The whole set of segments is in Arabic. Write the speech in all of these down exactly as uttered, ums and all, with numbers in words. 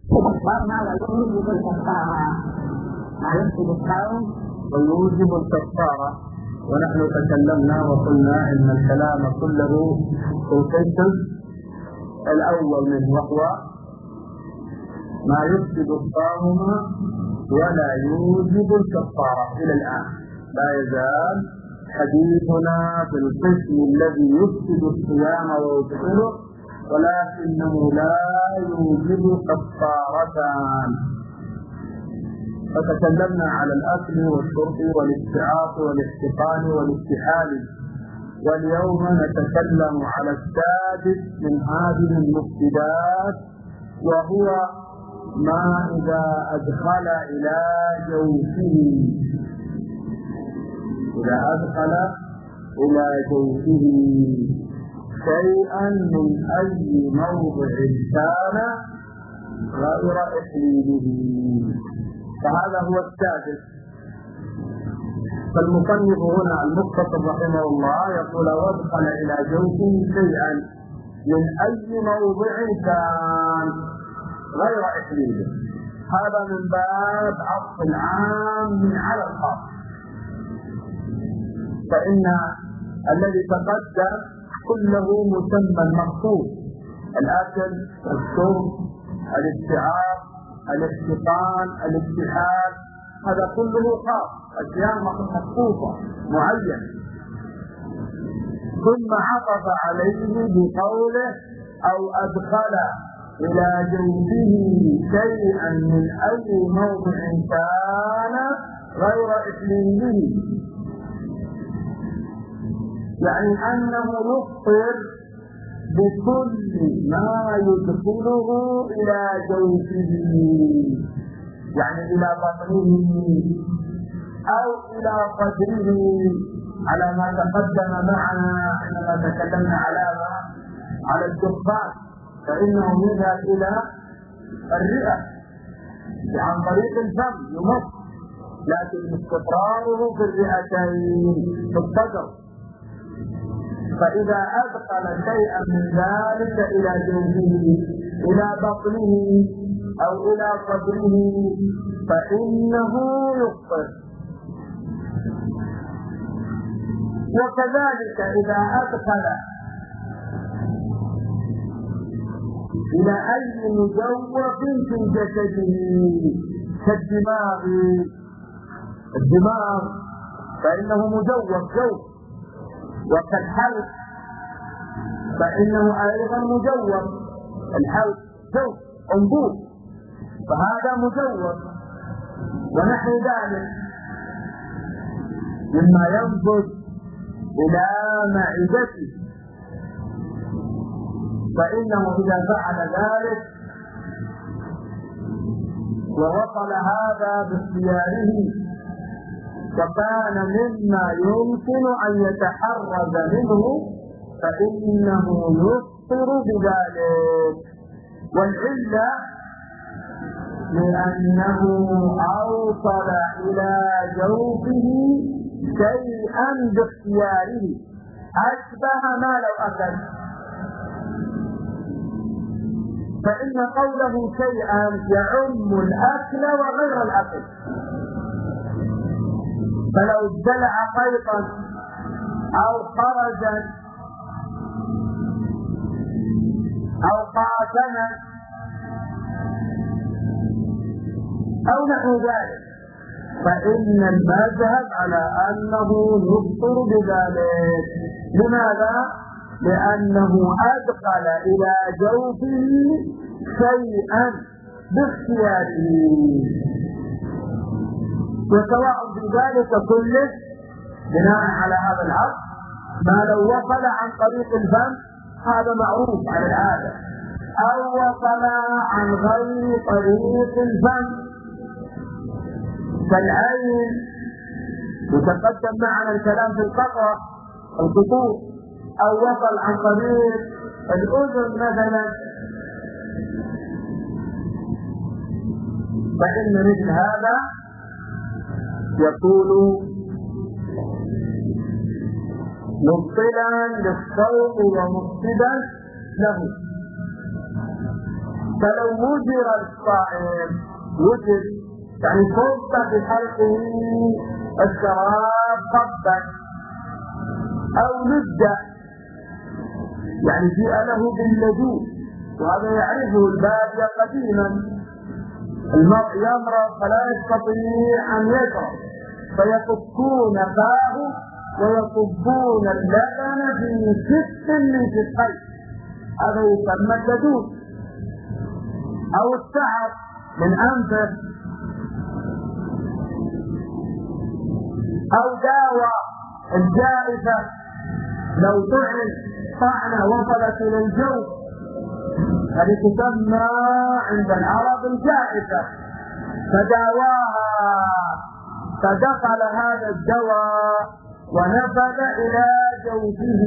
كفرنا ويوجب الكفارة ما يفسد الصوم ويوجب الكفارة. ونحن تكلمنا وقلنا إن الكلام كله في القسم الأول منه وهو ما يفسد الصوم ولا يوجب الكفارة. إلى الآن لا يزال حديثنا في القسم الذي يفسد الصيام ويبطله ولكنه لا يوجب كفارتان. فتكلمنا على الأكل والشرب والاستعاط والاحتقان والاستحال، واليوم نتكلم على السادس من هذه المفسدات وهو ما إذا أدخل إلى جوفه إذا أدخل إلى جوفه شيئا من أي موضع كان غير إحليله. فهذا هو السادس. فالمصنف هنا المختصر رحمه الله يقول وادخل إلى جوفه شيئا من أي موضع كان غير إحليله. هذا من باب عطف العام على الخاص، فإن الذي تقدم كله مسمى مخصوص: الأكل، الشرب، الاستعاط، الاحتقان، الاستحال، هذا كله خاص، أشياء مخصوصة معينة. ثم عطف عليه بقوله أو أدخل إلى جوفه شيئا من أي موضع كان غير إحليله، يعني أنه يفطر بكل ما يدخله إلى جوفه، يعني إلى بطنه أو إلى صدره، على ما تقدم معنا عندما تكلمنا على على الدخان، فإنه يذهب إلى الرئة عن طريق الفم يمص، لكن استقراره في الرئتين في الصدر. فإذا أدخل شيئا من ذلك إلى جوفه إلى بطنه أو إلى صدره فإنه يفطر. وكذلك إذا أدخل إلى أي مجوف في جسده كالدماغ، الدماغ فإنه مجوف جوف، وكالحلق فإنه أيضا مجوف، الحلق جوف انبوب، فهذا مجوف. ونحو ذلك مما ينفذ إلى معدته، فإنه إذا فعل ذلك ووصل هذا باختياره وكان مما يمكن أن يتحرز منه فإنه يفطر بذلك. والعلة لأنه أوصل إلى جوفه شيئا باختياره أشبه ما لو أكل، فإن قوله شيئا يعم الأكل وغير الأكل. فلو ابتلع خيطا أو خرجا أو قاتنا أو نحو ذلك فإن المذهب على أنه يفطر بذلك. لماذا؟ لأنه أدخل إلى جوفه شيئا باختياره، وسواء في ذلك كله بناء على هذا العقد ما لو وصل عن طريق الفم هذا معروف على العادة، أو وصل عن غير طريق الفم كالعين، يتقدم معنا الكلام في القطع القطوع، أو وصل عن طريق الأذن مثلا، فإن مثل هذا يكون مبطلا للصوم ومفسدا له. فلو وجر الصائم وجر يعني صب في حلقه الشراب صبا أو لد يعني جيء له باللذوذ، وهذا يعرفه البادية قديما، المرء يمرض فلا يستطيع أن يشرب فيفكون فاه ويصبون اللبن في شق من شقين، هذا يسمى اللذوذ. أو السعر من أنفه، أو داوى الجائفة لو طعن طعنة وصلت إلى الجوف، هذه تسمى عند العرب الجائفة، فداواها فدخل هذا الدواء ونفذ إلى جوفه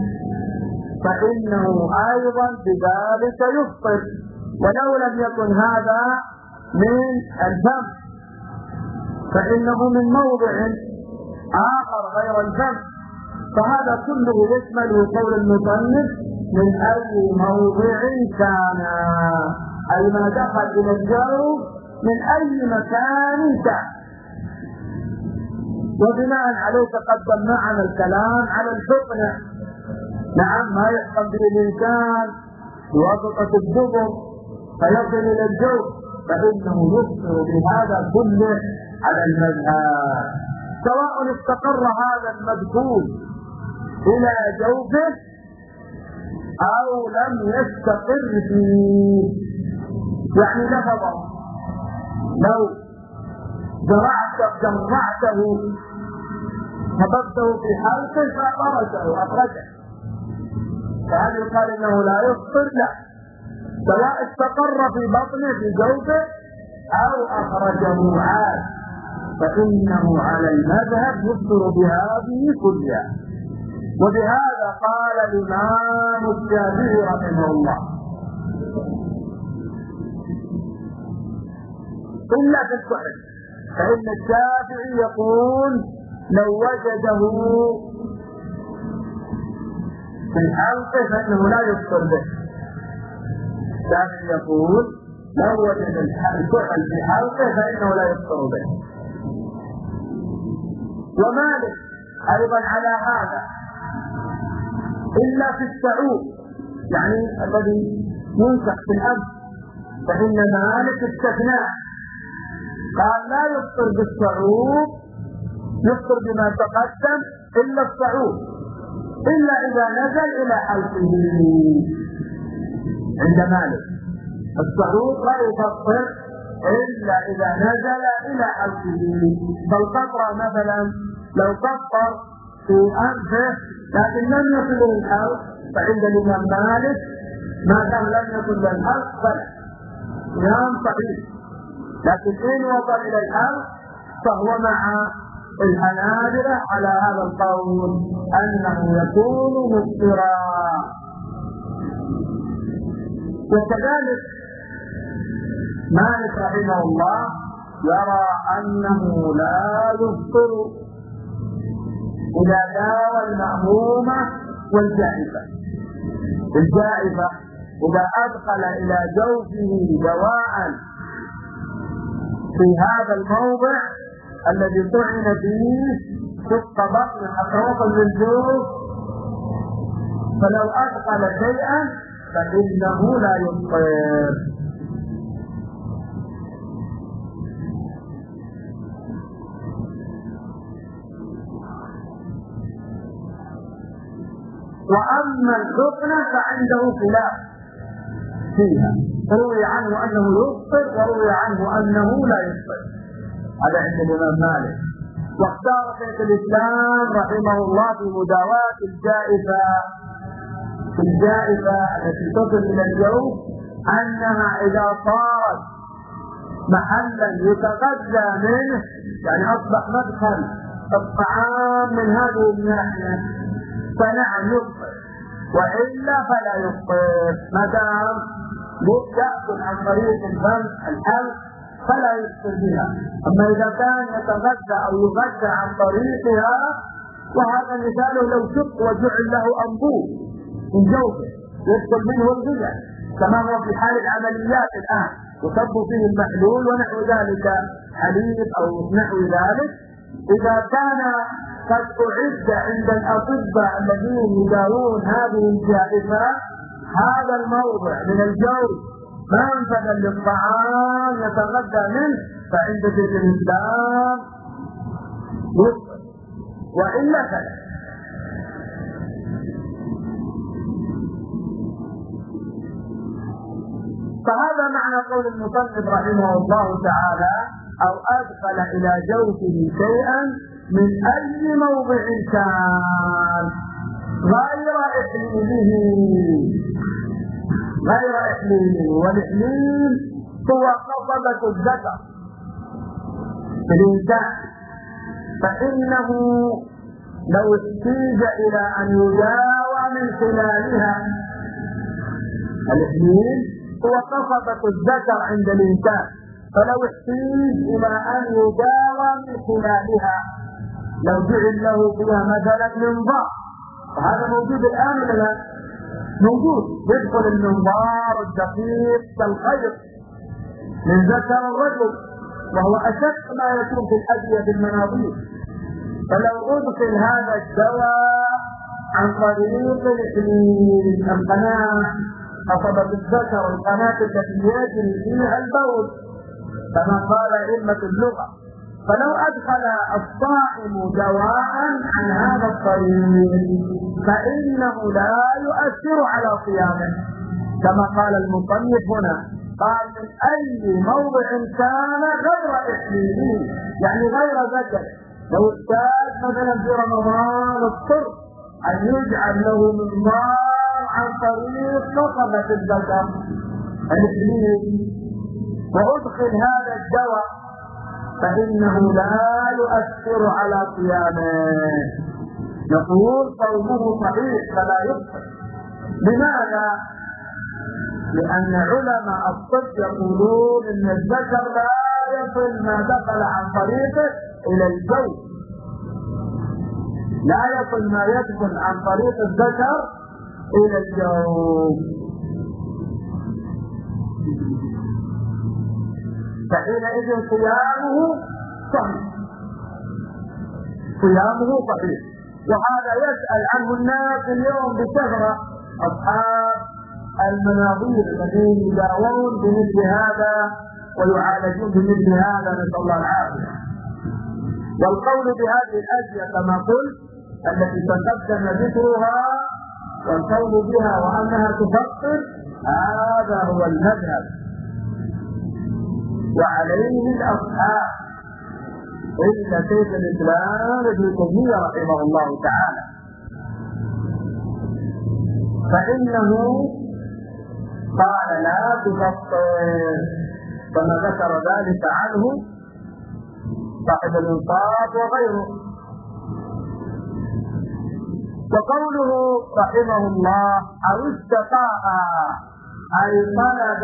فإنه أيضا بذلك يفطر، ولو لم يكن هذا من الفم فإنه من موضع آخر غير الفم، فهذا كله يشمل قول المصنف من أي موضع كان، أي ما دخل إلى الجوف من أي مكان كان. وبناء عليه تقدم معنا الكلام على الحقنة. نعم، ما يحكم به الإنسان بواسطة الدبر فيصل إلى الجوف فإنه يفطر بهذا كله على المذهب، سواء استقر هذا المدخول إلى جوفه أو لم يستقر فيه. يعني لفظه لو جرعت جرعته صببته في حلقه فأخرجه أخرجه فهل يقال إنه لا يفطر؟ لا، سواء استقر في بطنه في جوفه أو أخرجه عاد فإنه على المذهب يفطر بهذه كلها. وبهذا قال الإمام الشافعي رحمه الله إلا في الصحيح، فإن الشافعي يقول لو وجده في الحلقة فإنه لا يفطر به. الشافعي يقول لو وجد الفعل في حلقه فإنه لا يفطر به. ومالك أيضا على هذا إلا في السعود، يعني الذي ينسخ في الأب، فإن مالك استثناء قال لا يفطر بالسعود، يفطر بما تقدم إلا السعود، إلا إذا نزل إلى حلقه. عند مالك السعود لا يفطر إلا إذا نزل إلى حلقه. فالقطرة مثلا لو قطر في أنفه لكن لم يصل إلى الحلق فعند الإمام مالك ما دام لم يصل إلى الحلق فلا صيام صحيح، لكن إن وصل إلى الحلق فهو مع الحنابلة على هذا القول أنه يكون مفطرا. وكذلك مالك رحمه الله يرى أنه لا يفطر إذا داوى المأمومة والجائفة. الجائفة إذا أدخل إلى جوفه دواء في هذا الموضع الذي طعن فيه شق بطن حتى وصل للجوف، فلو أدخل شيئا فإنه لا يفطر. وأما الحقنة فعنده خلاف فيها، روي عنه أنه يفطر وروي عنه أنه لا يفطر، هذا عند الإمام مالك. واختار شيخ الإسلام رحمه الله في مداواة الجائفة في الجائفة التي تصل إلى الجوف أنها إذا صارت محلا يتغذى منه، يعني أصبح مدخل الطعام من هذه الناحية، فنعم يفطر، وإلا فلا يفطر ما دام يأكل عن طريق الفم الحلق فلا يفطر بها. أما إذا كان يتغذى أو يغذى عن طريقها، وهذا مثاله لو شق وجعل له أنبوب من جوفه يدخل منه الغذاء كما هو في حال العمليات الآن يصب فيه المحلول ونحو ذلك حليب أو نحو ذلك. إذا كان قد أعد عند الأطباء الذين يداوون هذه الجائفة هذا الموضع من الجو منفذا للطعام يتغذى منه، فعند شيخ الإسلام يفطر، وإلا فلا. فهذا معنى قول المصنف رحمه الله تعالى: أو أدخل إلى جوفه شيئا من أي موضع كان غير إحليله، غير إحليله. والإحليل هو قصبة الذكر في الإنسان، فإنه لو احتاج إلى أن يداوى من خلالها. الإحليل هو قصبة الذكر عند الإنسان، فلو احتاج إلى أن يداوى من خلالها لو جعل له فيها مثلا منظار، وهذا موجود الآن ولا لا؟ موجود. يدخل المنظار الدقيق كالخيط من ذكر الرجل، وهو أشد ما يكون في الأدوية بالمناظير. فلو أدخل هذا الدواء عن طريق الإحليل، القناة قصبة الذكر، القناة التي يجري فيها البول كما قال أئمة اللغة، فلو أدخل الصائم دواء عن هذا الطريق فإنه لا يؤثر على صيامه، كما قال المصنف هنا، قال من أي موضع كان غير إحليله، يعني غير ذكر. لو احتاج مثلا في رمضان اضطر أن يجعل له منظار عن طريق قصبة الذكر الإحليل وأدخل هذا الدواء فإنه لا يؤثر على صيامه، نقول صومه صحيح فلا يفطر. لماذا؟ لأن علماء الطب يقولون أن الذكر لا يصل ما دخل عن طريقه إلى الجو، لا يصل ما يدخل عن طريق الذكر إلى الجو، فحينئذ صيامه صحيح، صيامه صحيح. وهذا يسأل عنه الناس اليوم بكثرة، أصحاب المناظير الذين يداوون بمثل هذا ويعالجون بمثل هذا، نسأل الله العافية. والقول بهذه الأشياء كما قلت التي تقدم ذكرها والقول بها وأنها تفطر، هذا هو المذهب وعليه الأصحاب إلا شيخ الإسلام ابن تيمية رحمه الله تعالى، فإنه قال لا تفطر كما ذكر ذلك عنه صاحب الإنصاف وغيره. وقوله رحمه الله أو استطاع أي طلب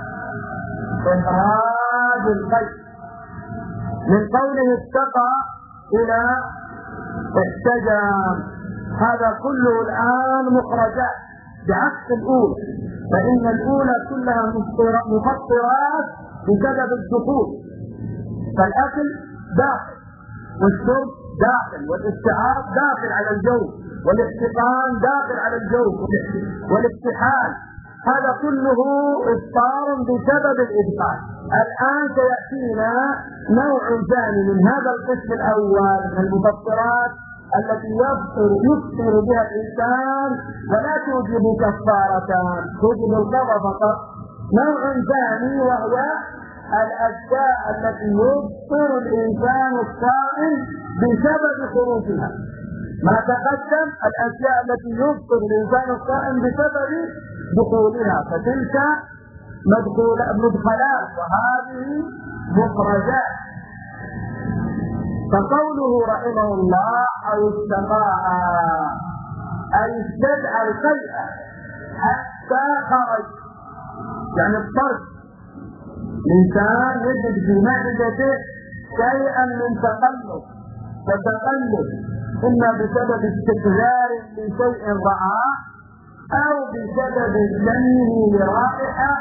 إخراج القيد، من قوله استقى إلى احتجم، هذا كله الآن مخرجات بعكس الأولى، فإن الأولى كلها مفطرات بسبب الدخول، فالأكل داخل والشرب داخل والاستعاض داخل على الجو والاحتقان داخل على الجو والاكتحال، هذا كله إفطار بسبب الإدخال. الآن سيأتينا نوع ثاني من هذا القسم الأول من المفطرات التي يفطر يفطر بها الإنسان ولا توجب كفارة، توجب القضاء فقط. نوع ثاني وهو الأشياء التي يفطر الإنسان الصائم بسبب خروجها، ما تقدم الأشياء التي يفطر الإنسان الصائم بسبب دخولها، فتلك مدخلات وهذه مخرجات. فقوله رحمه الله أو استطاع أي استدعى القيء حتى خرج، يعني الطرد، الإنسان يجد في معدته شيئا من تقلب وتقلب، إما بسبب استقرار لشيء رآه أو بسبب سمه لرائحة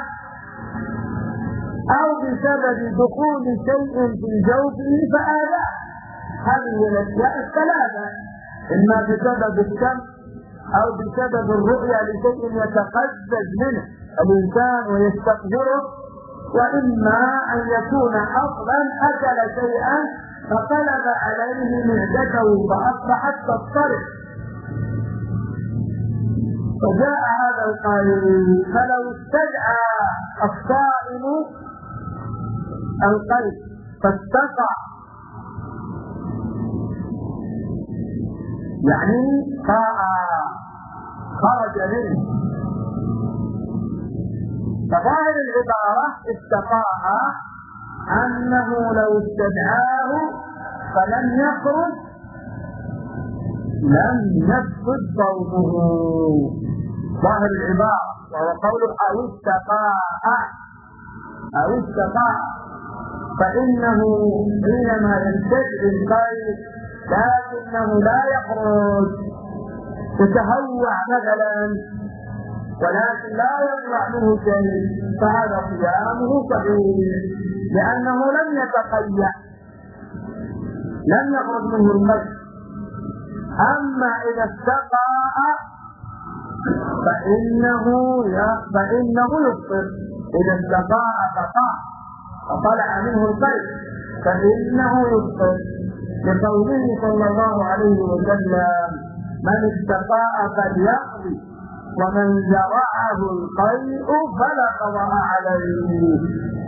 أو بسبب دخول شيء في جوفه فآذاه. هذه الأشياء الثلاثة، إما بسبب السم أو بسبب الرؤيا لشيء يتقزز منه الإنسان ويستقدره، وإما أن يكون أصلا أكل شيئا فقلب عليه معدته فأصبحت تضطرب. فجاء هذا القائل فلو استدعى الصائم القلب فاستقع، يعني قاء خرج منه، فظاهر العبارة استقاء أنه لو استدعاه فلم يخرج لم يفسد صومه. ظاهر العبارة وهو قوله أو استقاء أو استقاء، فإنه حينما يستدعي القيد لكنه لا يخرج، يتهوع مثلا ولكن لا يطلع منه شيء، فهذا صيامه صحيح لأنه لم يتقيأ، لم يخرج منه المسح. أما إذا استقاء فإنه فإنه يفطر. إذا استقاء فقاء فطلع منه القيد فإنه يفطر، لقوله صلى الله عليه وسلم: من استقاء فليقضي ومن زرعه القيء فلا قضاء عليه.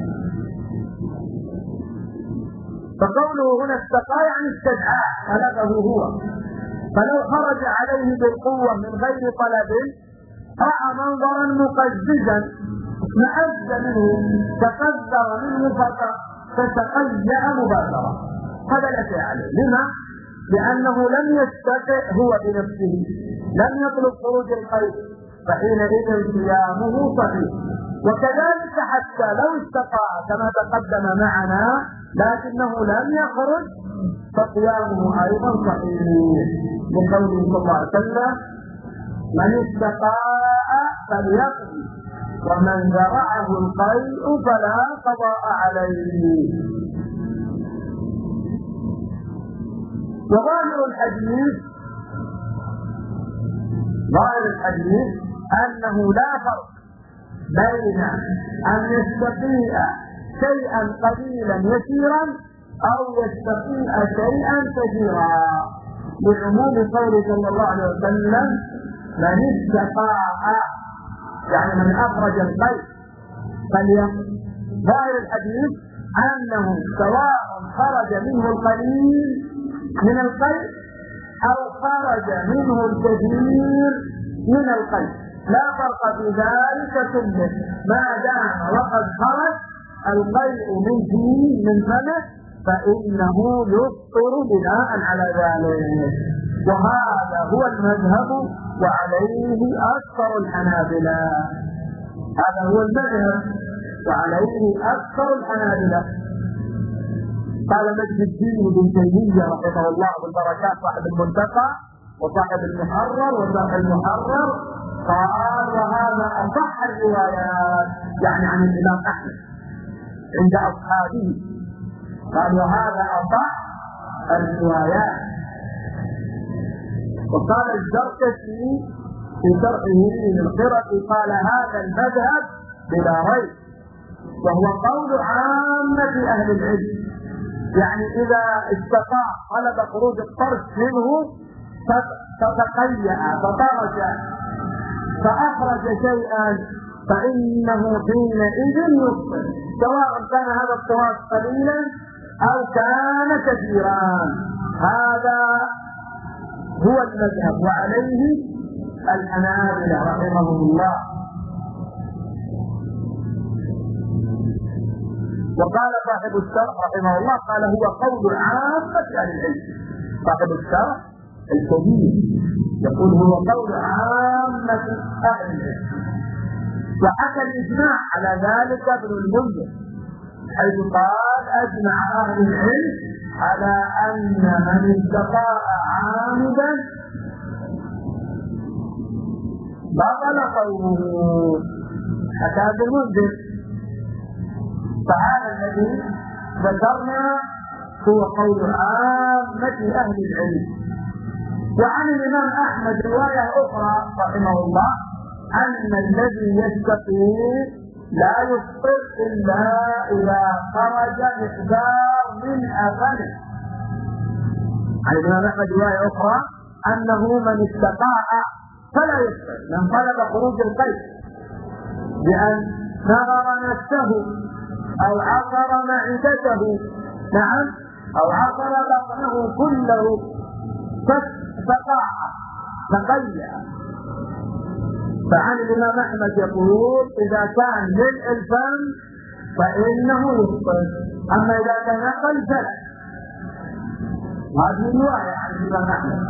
فقوله هنا استقاء يعني استدعاه، طلبه هو، فلو خرج عليه بالقوة من غير طلب رأى منظرا مقززا مأز منه تقذر منه فتقيأ مباشرة، هذا لا شيء عليه. لما؟ لأنه لم يستطع هو بنفسه، لم يطلب خروج القيد، فحينئذ صيامه صحيح. وكذلك حتى لو استطاع كما تقدم معنا لكنه لم يخرج فصيامه أيضا صحيح، لقوله صلى الله عليه وسلم: من استقاء فليقضي ومن زرعه القيء فلا قضاء عليه. وظاهر الحديث ظاهر الحديث أنه لا فرق بين أن يستقيء شيئا قليلا يسيرا أو يستقيء شيئا كثيرا، لعموم قوله صلى الله عليه وسلم: من استقاء يعني من أخرج القيء فليقضي. ظاهر الحديث أنه سواء خرج منه القليل من القيء أو خرج منه الكثير من القيء لا فرق في ذلك كله، ما دام وقد خرج القيء من فيه من فمه فإنه يفطر بناء على ذلك. وهذا هو المذهب وعليه أكثر الحنابلة، هذا هو المذهب وعليه أكثر الحنابلة. قال مجد الدين ابن تيمية رحمه الله بالبركات صاحب المنتقى وصاحب المحرر وصاحب المحرر، قال وهذا أصح الروايات، يعني عن الإمام أحمد عند أصحابه، قال وهذا أصح الروايات. وقال الزركشي في شرحه للقرة قال هذا المذهب بلا ريب، وهو قول عامة أهل العلم، يعني إذا استطاع طلب خروج الطرف منه فتقيأ فطرج فأخرج شيئا فإنه حينئذ يفطر، سواء كان هذا الطراز قليلا أو كان كثيرا. هذا هو المذهب وعليه الحنابلة رحمهم الله. وقال صاحب الشرح رحمه الله قال هو قول عامة أهل العلم. صاحب الشرح الكبير يقول هو قول عامة أهل العلم، وحكى الإجماع على ذلك ابن المنذر حيث قال أجمع أهل العلم على أن من استطاع عامدا بطل صومه. حتى ابن المنذر. فهذا الذي ذكرنا هو قول عامة أهل العلم. وعن الإمام أحمد رواية أخرى رحمه الله أن الذي يستقي لا يفطر إلا إذا خرج مقدار من أفنه. عن الإمام أحمد رواية أخرى أنه من استطاع فلا يفطر، من طلب خروج القيء بأن نغر نفسه أو عصر معدته، نعم، أو عصر بطنه كله فاستطاع تقيأ. فعن الإمام أحمد يقول إذا كان ملء الفم فإنه يفطر، أما إذا كان أقل فلا. هذه رواية عن الإمام أحمد.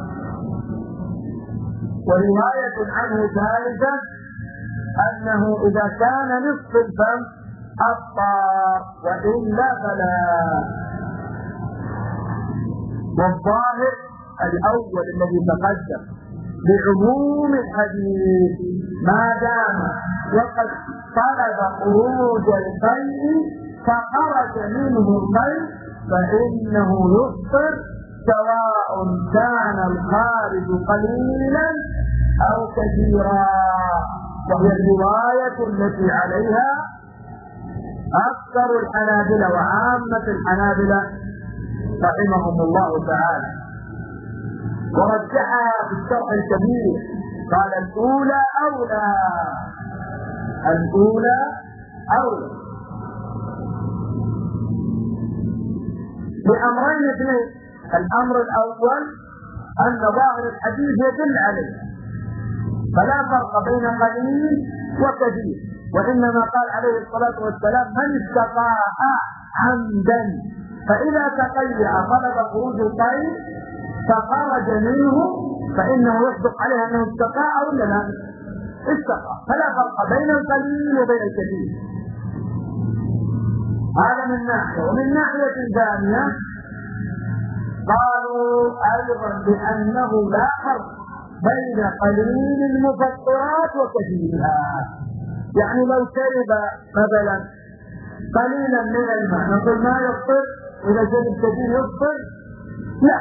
ورواية عنه ثالثة أنه إذا كان نصف الفم أفطر وإلا فلا. والظاهر الأول الذي تقدم بعموم الحديث ما دام وقد طلب خروج القيء فخرج منه القيء فإنه يفطر، سواء كان الخارج قليلا أو كثيرا. وهي الرواية التي عليها أكثر الحنابلة وعامة الحنابلة رحمهم الله تعالى. ورجحها في الشرح الكبير، قال الأولى أولى، الأولى أولى لأمرين اثنين. الأمر الأول أن ظاهر الحديث يدل عليه، فلا فرق بين قليل وكثير، وإنما قال عليه الصلاة والسلام من استطاع عمدا، فإذا تقيأ طلب خروج القيء فخرج منه فإنه يصدق عليه أنه استطاع ولا لا؟ استطاع، فلا فرق بين القليل وبين الكثير. هذا من ناحية. ومن ناحية ثانية قالوا أيضا بأنه لا فرق بين قليل المفطرات وكثيرها. يعني لو شرب مثلا قليلا من الماء نقول ما يفطر، وإذا شرب كثير يفطر؟ لا.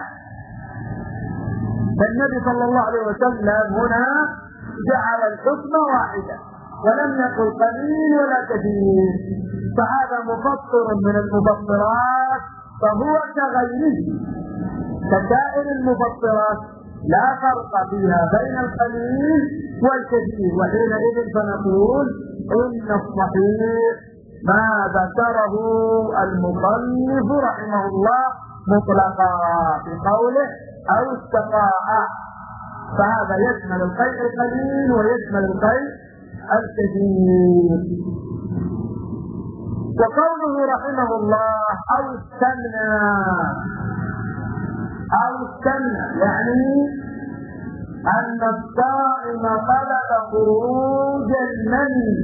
فالنبي صلى الله عليه وسلم هنا جعل الحكم واحدا ولم يقل قليل ولا كثير، فهذا مفطر من المفطرات فهو كغيره كسائر المفطرات، لا فرق فيها بين القليل والكثير. وحينئذ فنقول إن الصحيح ما ذكره المصنف رحمه الله مطلقا بقوله أو استطاع، فهذا يشمل القيء القليل ويشمل القيء الكثير. وقوله رحمه الله أو استمنى، أو استمنى يعني أن الصائم طلب خروج المني،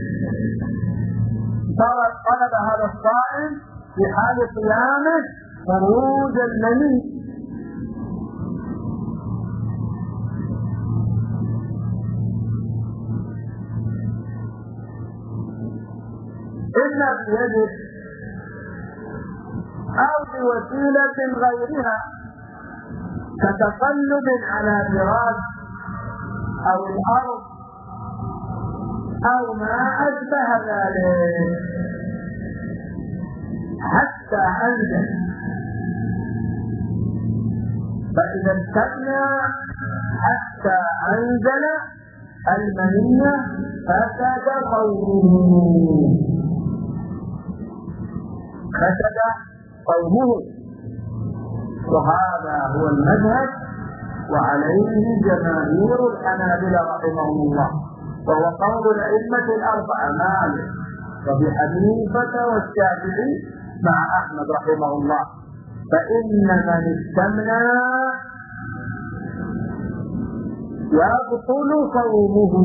طلب هذا الصائم في حال صيامه خروج المني. إما بيده أو بوسيلة غيرها كتقلب على فراش أو الأرض أو ما أشبه ذلك حتى أنزل. فإذا استثنى حتى أنزل المنية فسد صومه، فسد صومه. وهذا هو المذهب وعليه جماهير الحنابلة رحمهم الله، وهو قول الأئمة الأربعة مالك وأبي حنيفة والشافعي مع أحمد رحمه الله. فإن من استمنى يبطل صومه.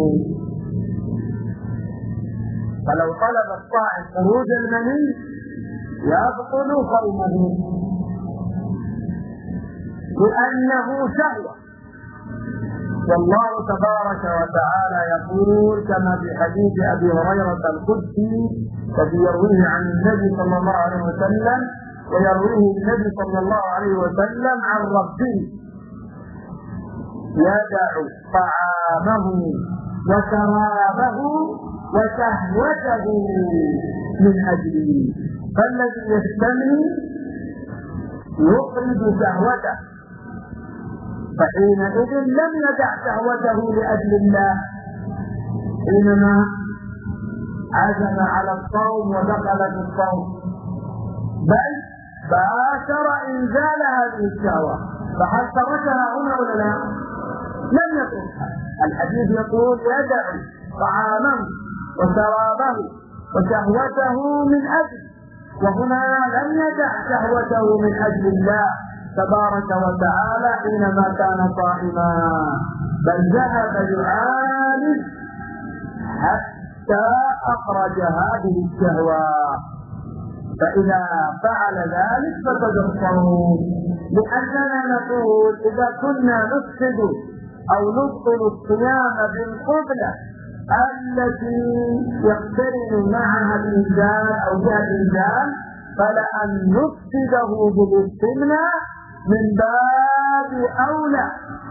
فلو طلب الصائم خروج المني يبطل صومه لأنه شهوة، والله تبارك وتعالى يقول كما في حديث أبي هريرة القدسي الذي يرويه عن النبي صلى الله عليه وسلم ويرويه النبي صلى الله عليه وسلم عن ربه: يدع طعامه وشرابه وشهوته من أجله. فالذي يستمني يخرج شهوته، فحينئذ لم يدع شهوته لأجل الله حينما عزم على الصوم ودخل في الصوم، بل باشر إنزال هذه الشهوة. فهل تركها هنا ولا لا؟ لم يتركها. الحديث يقول: يدع طعامه وشرابه وشهوته من أجل، وهنا لم يدع شهوته من أجل الله تبارك وتعالى حينما كان صائما، بل ذهب يعالج حتى أخرج هذه الشهوة. فإذا فعل ذلك فقد الصوم، لأننا نقول إذا كنا نفسد أو نبطل الصيام بالقبلة التي يقترن معها الإنسان أو بها الإنسان، فلأن نفسده بالاستمناء من باب أولى.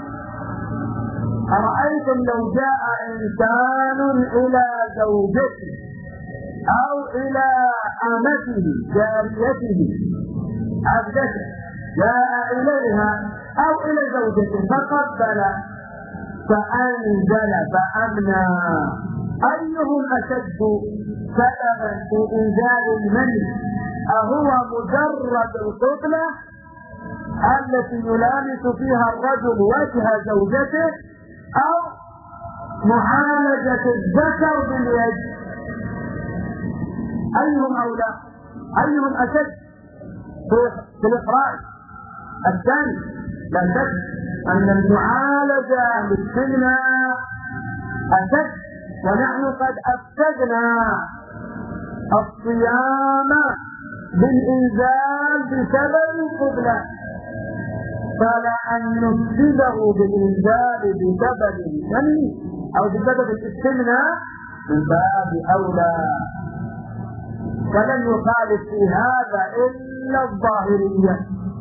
أرأيتم لو جاء إنسان إلى زوجته أو إلى أمته جاريته عبدته، جاء إليها أو إلى زوجته فقبل فأنزل فأمنى، أيهم أشد سببا في إنزال المني؟ أهو مجرد القبلة التي يلامس فيها الرجل وجه زوجته، أو معالجة الذكر باليد؟ أيهم أولى؟ أيهم أشد في الإخراج؟ الثاني. لا شك أن المعالجة بالسنة أشد، ونحن قد أفسدنا الصيام بالإنزال بسبب القبلة، فلأن نفسده بالإنزال بسبب المني أو بسبب الاستمناء من باب أولى. ولن يخالف في هذا إلا الظاهرية،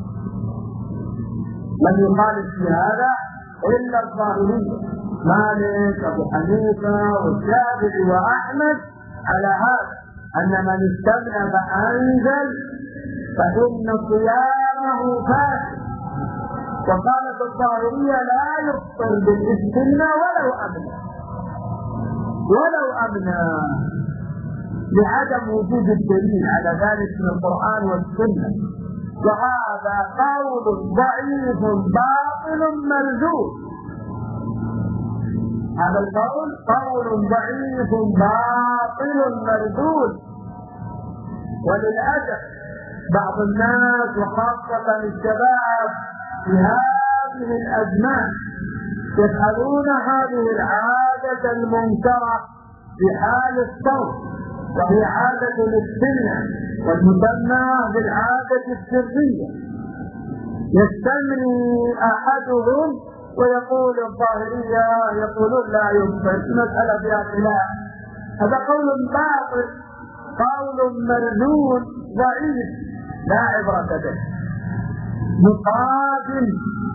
لن يخالف في هذا إلا الظاهرية، مالك أبو حنيفة والشافعي وأحمد على هذا، أن من استمنى فأنزل فإن صيامه فاسد. وقالت الظاهرية لا يفطر بالاستمناء ولو أمنى ولو أمنى لعدم وجود الدليل على ذلك من القرآن والسنة، وهذا قول ضعيف باطل مردود. هذا القول قول ضعيف باطل مردود. وللأسف بعض الناس وخاصة الشباب في هذه الأزمان يفعلون هذه العادة المنكرة في حال الصوم، وهي عادة الاستمناء والمسمى بالعادة السرية. يستمني أحدهم ويقول الظاهرية يقولون لا يفطر، مسألة فيها خلاف. هذا قول باطل، قول مردود ضعيف لا عبرة به، مقابل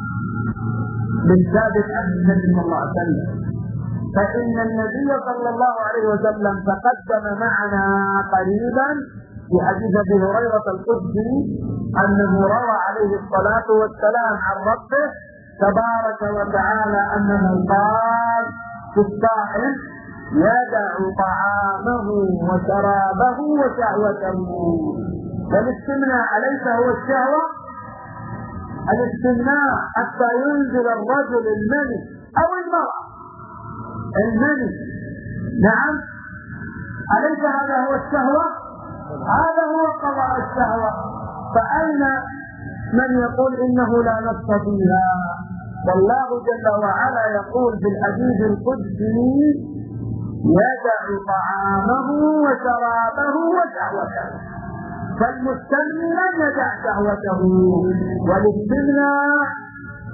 بالثابت عن النبي صلى الله عليه وسلم. فإن النبي صلى الله عليه وسلم تقدم معنا قريبا في حديث أبي هريرة القدسي أنه روى عليه الصلاة والسلام عن ربه تبارك وتعالى أنه قال في الصائم: يدع طعامه وشرابه وشهوته. والاستمناء أليس هو الشهوة؟ الاستمناء حتى ينزل الرجل المني أو المرأة المني، نعم، أليس هذا هو الشهوة؟ هذا هو قضاء الشهوة. فأين من يقول إنه لا نص فيها؟ والله جل وعلا يقول في الحديث القدسي: يدع طعامه وشرابه وشهوته. فالمستمني لم يدع شهوته، والاستمناء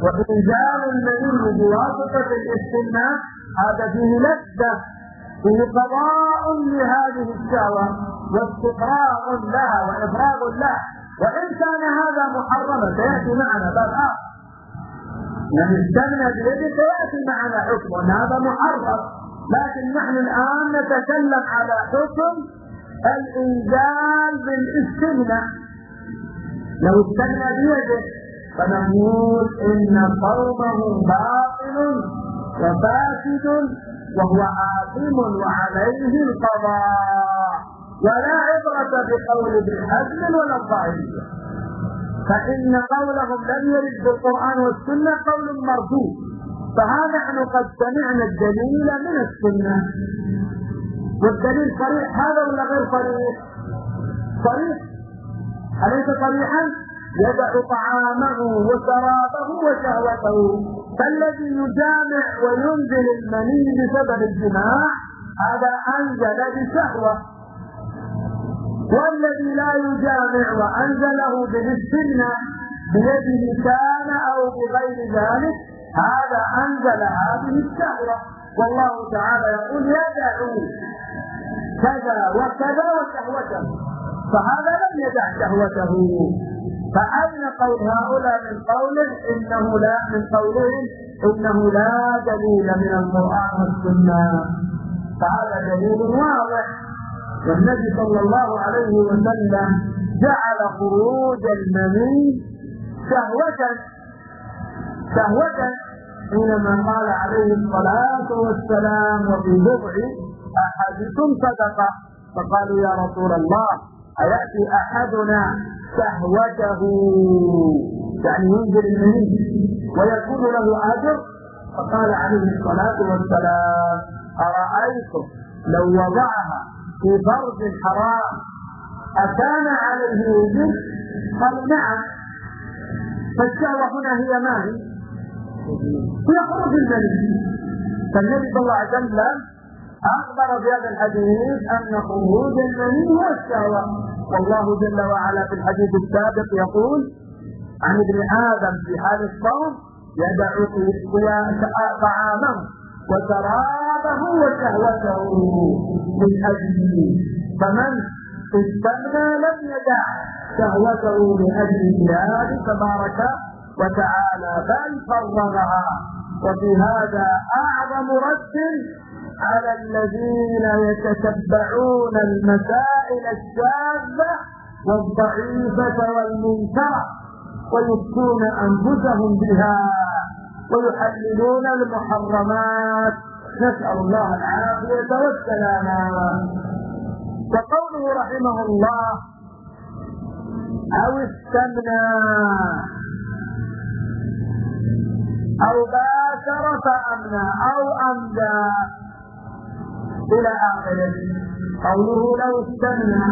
وإنزال المني بواسطة الاستمناء هذا فيه لذة، فيه قضاء لهذه الشهوة واستقرار لها وإفراغ لها، وإن كان هذا محرما سيأتي معنا باب آخر. من استمنى بيده سيأتي معنا حكم أن هذا محرم، لكن نحن الآن نتكلم على حكم الإنزال بالاستمناء. لو استمنى بيده فنقول إن صومه باطل وفاسد وهو آثم وعليه القضاء، ولا عبرة بقول ابن حزم ولا الظاهرية، فإن قولهم لم يرد بالقرآن والسنة قول مردود. فها نحن قد سمعنا الدليل من السنة، والدليل صريح هذا ولا غير صريح؟ صريح، أليس صريحا؟ يدع طعامه وشرابه وشهوته، فالذي يجامع وينزل المني بسبب الجماع هذا أنزل بشهوة، والذي لا يجامع وأنزله بالاستمناء بيده كان أو بغير ذلك هذا أنزل هذه الشهوة. والله تعالى يقول يدعو كذا وكذا وشهوته، فهذا لم يدع شهوته. فأين قول هؤلاء من قوله إنه لا من قولهم إنه لا دليل من القرآن والسنة؟ فهذا دليل واضح، والنبي صلى الله عليه وسلم جعل خروج المني شهوة شهوة حينما قال عليه الصلاة والسلام وفي بضع أحدكم صدقة، فقالوا يا رسول الله أيأتي أحدنا شهوته يعني ينزل المني ويكون له أجر؟ فقال عليه الصلاة والسلام أرأيتم لو وضعها في فرج حرام أكان عليه وجه؟ قالوا نعم. فالشهوة هنا هي ما هي؟ هي خروج المني. فالنبي صلى الله عليه وسلم أخبر في هذا الحديث أن خروج المني هو الشهوة، والله جل وعلا في الحديث السابق يقول عن ابن آدم في حال الصوم يدع طعامه وشرابه وشهوته من أجله، فمن استمنى لم يدع شهوته من أجل الله تبارك وتعالى بل فرغها. وفي هذا أعظم رد على الذين يتتبعون المسائل الشاذة والضعيفة والمنكرة ويفتون أنفسهم بها ويحللون المحرمات، نسأل الله العافية والسلامة. وقوله رحمه الله أو استمنى أو باشر فأمنى أو أمدى إلى آخره. قوله لو استمنى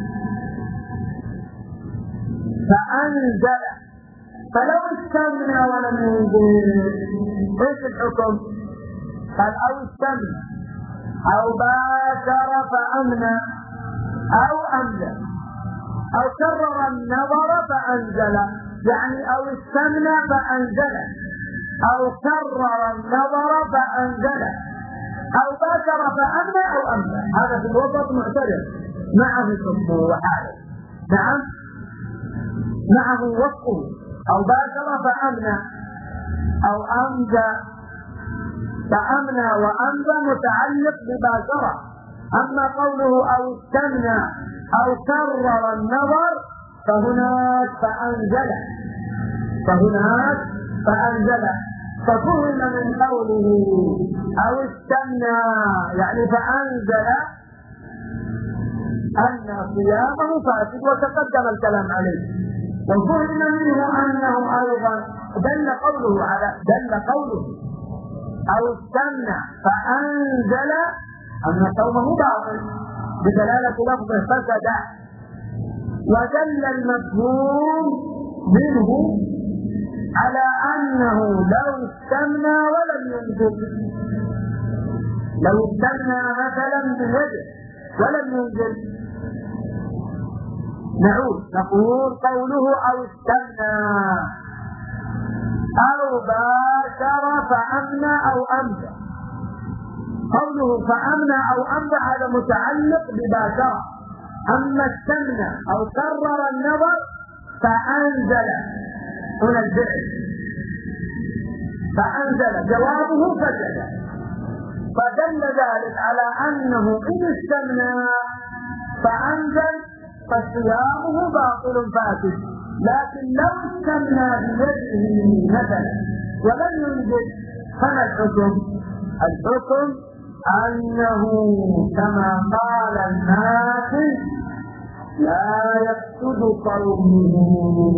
فأنزل، فلو استمنى ولم ينزل ايش الحكم؟ قال أو استمنى أو باشر فأمنى أو أمدى أو كرر النظر فأنزل، يعني أو استمنى فأنزل أو كرر النظر فأنزل أو باشر فأمنى أو أمدى. هذا في الوسط معترض معه حكمه وحاله، نعم معه وصفه. أو باشر فأمنى أو أمدى، فأمنى وأمدى متعلق بباشرة. أما قوله أو استمنى أو كرر النظر فهناك فأنزل فهناك فأنزل ففهم من قوله أو استمنى يعني فأنزل أن صيامه فاسد وتقدم الكلام عليه، وفهم منه أنه أيضا دل قوله على دل قوله أو استمنى فأنزل أن صومه باطل بدلالة لفظه فسد، ودل المفهوم منه على أنه لو استمنى ولم ينزل، لو استمنى مثلا بيده ولم ينزل. نعود نقول قوله أو استمنى أو باشر فأمنى أو أمدى. قوله فأمنى أو أمدى هذا متعلق بباشرة. أما استمنى أو كرر النظر فأنزل هنا الفعل، فأنزل جوابه فسد، فدل ذلك على أنه إن استمنى فأنزل فصيامه باطل فاسد، لكن لو استمنى بيده مثلا ولم ينزل فما الحكم؟ الحكم أنه كما قال الناس لا يفسد صومه.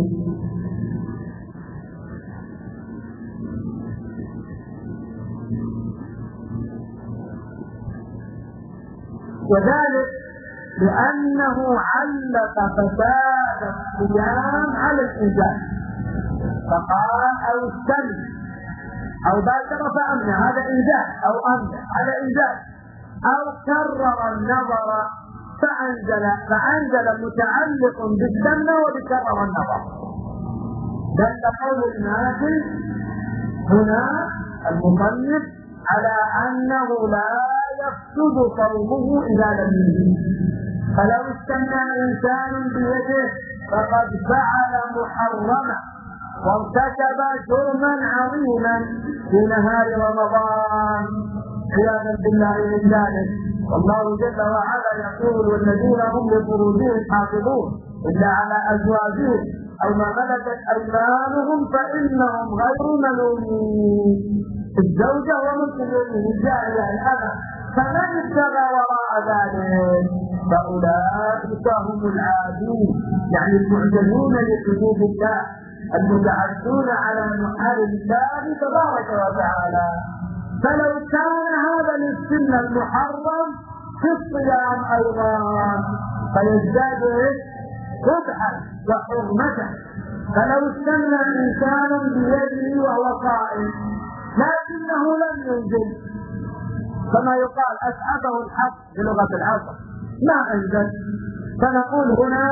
وذلك لأنه علق فساد الصيام على الإنسان، فقال أو استمنى أو باشر فأمنى هذا إنزال أو أمنى هذا إنزال، أو كرر النظر فأنزل فأنزل متعلق بالسمنة وبكرر النظر. دل قول الناس هنا المصنف على أنه لا يفسد صومه إذا لم ينزل. فلو استمنى إنسان بيده فقد فعل محرما وارتكب جرما عظيما في نهار رمضان عياذا بالله من ذلك. والله جل وعلا يقول والذين هم لفروجهم حافظون إلا على أزواجهم أو ما ملكت أيمانهم فإنهم غير ملومين. الزوجة ومثل الجارية الأمة، فمن ابتغى وراء ذلك فأولئك هم العادون، يعني المعتدون لحدود الله المتعدون على محارم الله تبارك وتعالى. فلو كان هذا للسن المحرم في الصيام أيضا فيزداد قبحا وحرمة. فلو استمنى إنسان بيده وهو قائم لكنه لم ينزل، كما يقال أسعفه الحق بلغة العصر ما أنزل، فنقول هنا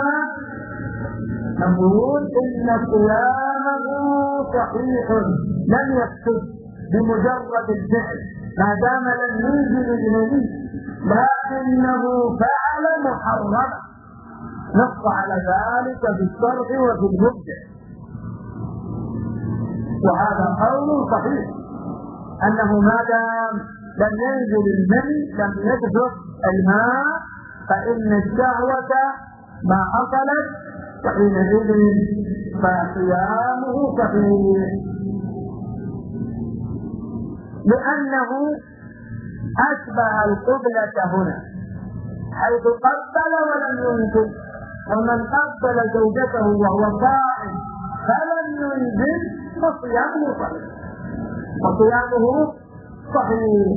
نقول إن صيامه صحيح لم يفسد بمجرد الفعل ما دام لم ينزل النبي، لكنه فعل محرما نص على ذلك في الشرع وفي المبدع. وهذا قول صحيح أنه ما دام لم ينزل المني لم يدفق الماء فإن الشهوة ما حصلت وحينئذ فصيامه صحيح، لأنه أشبه القبلة هنا حيث قبل ولم ينزل. ومن قبل زوجته وهو صائم فلم ينزل فصيامه صحيح فصيامه صحيح.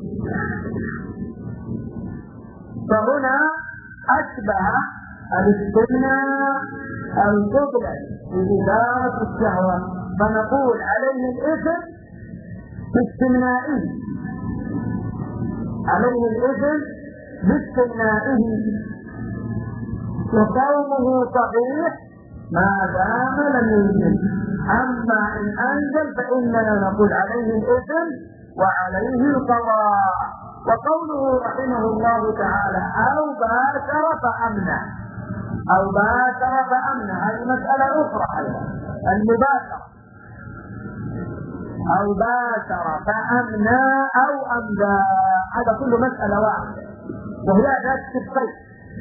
فهنا أشبه الاستمناء القبلة بإدارة الشهوة، فنقول عليه الإثم باستمنائه عليه الإثم باستمنائه وصومه صحيح ما دام لم ينزل. أما إن أنزل فإننا نقول عليه الإثم وعليه القضاء. وقوله رحمه الله تعالى أو باشر فأمنى أو باشر فأمنى هذه مسألة أخرى أيضا المباشرة. أو باشر فأمنى أو أمدى هذا كل مسألة واحدة وهي ذات الصيد.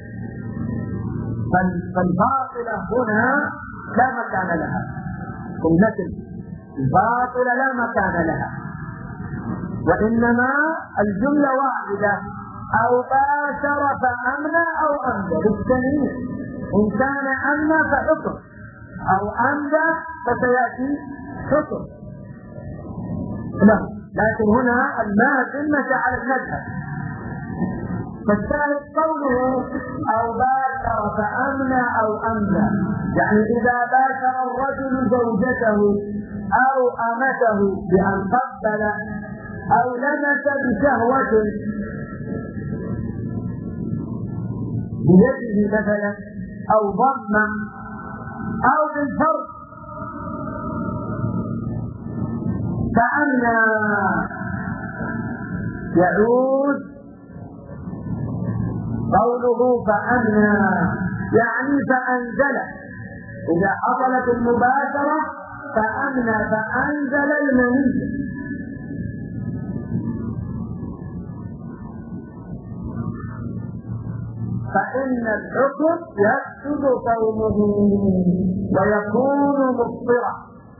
فالباطلة هنا لا مكان لها، المثل الباطلة لا مكان لها، وإنما الجملة واحدة أو باشر فأمنى أو أمدى بالتنوين. إن كان أمنى فحكم أو أمدى فسيأتي حكم له، لكن هنا الماثل مشى على المذهب. فالثالث قوله أو باشر فأمنى أو أمدى، يعني إذا باشر الرجل زوجته أو أمته بأن قبل أو لمس بشهوة بيده مثلا أو ضم أو بالفرد فأمنى يعود قوله فأمنى يعني فأنزل. إذا حصلت المباشرة فأمنى فأنزل المني. فإن الحكم يفسد صومه ويكون مفطرا.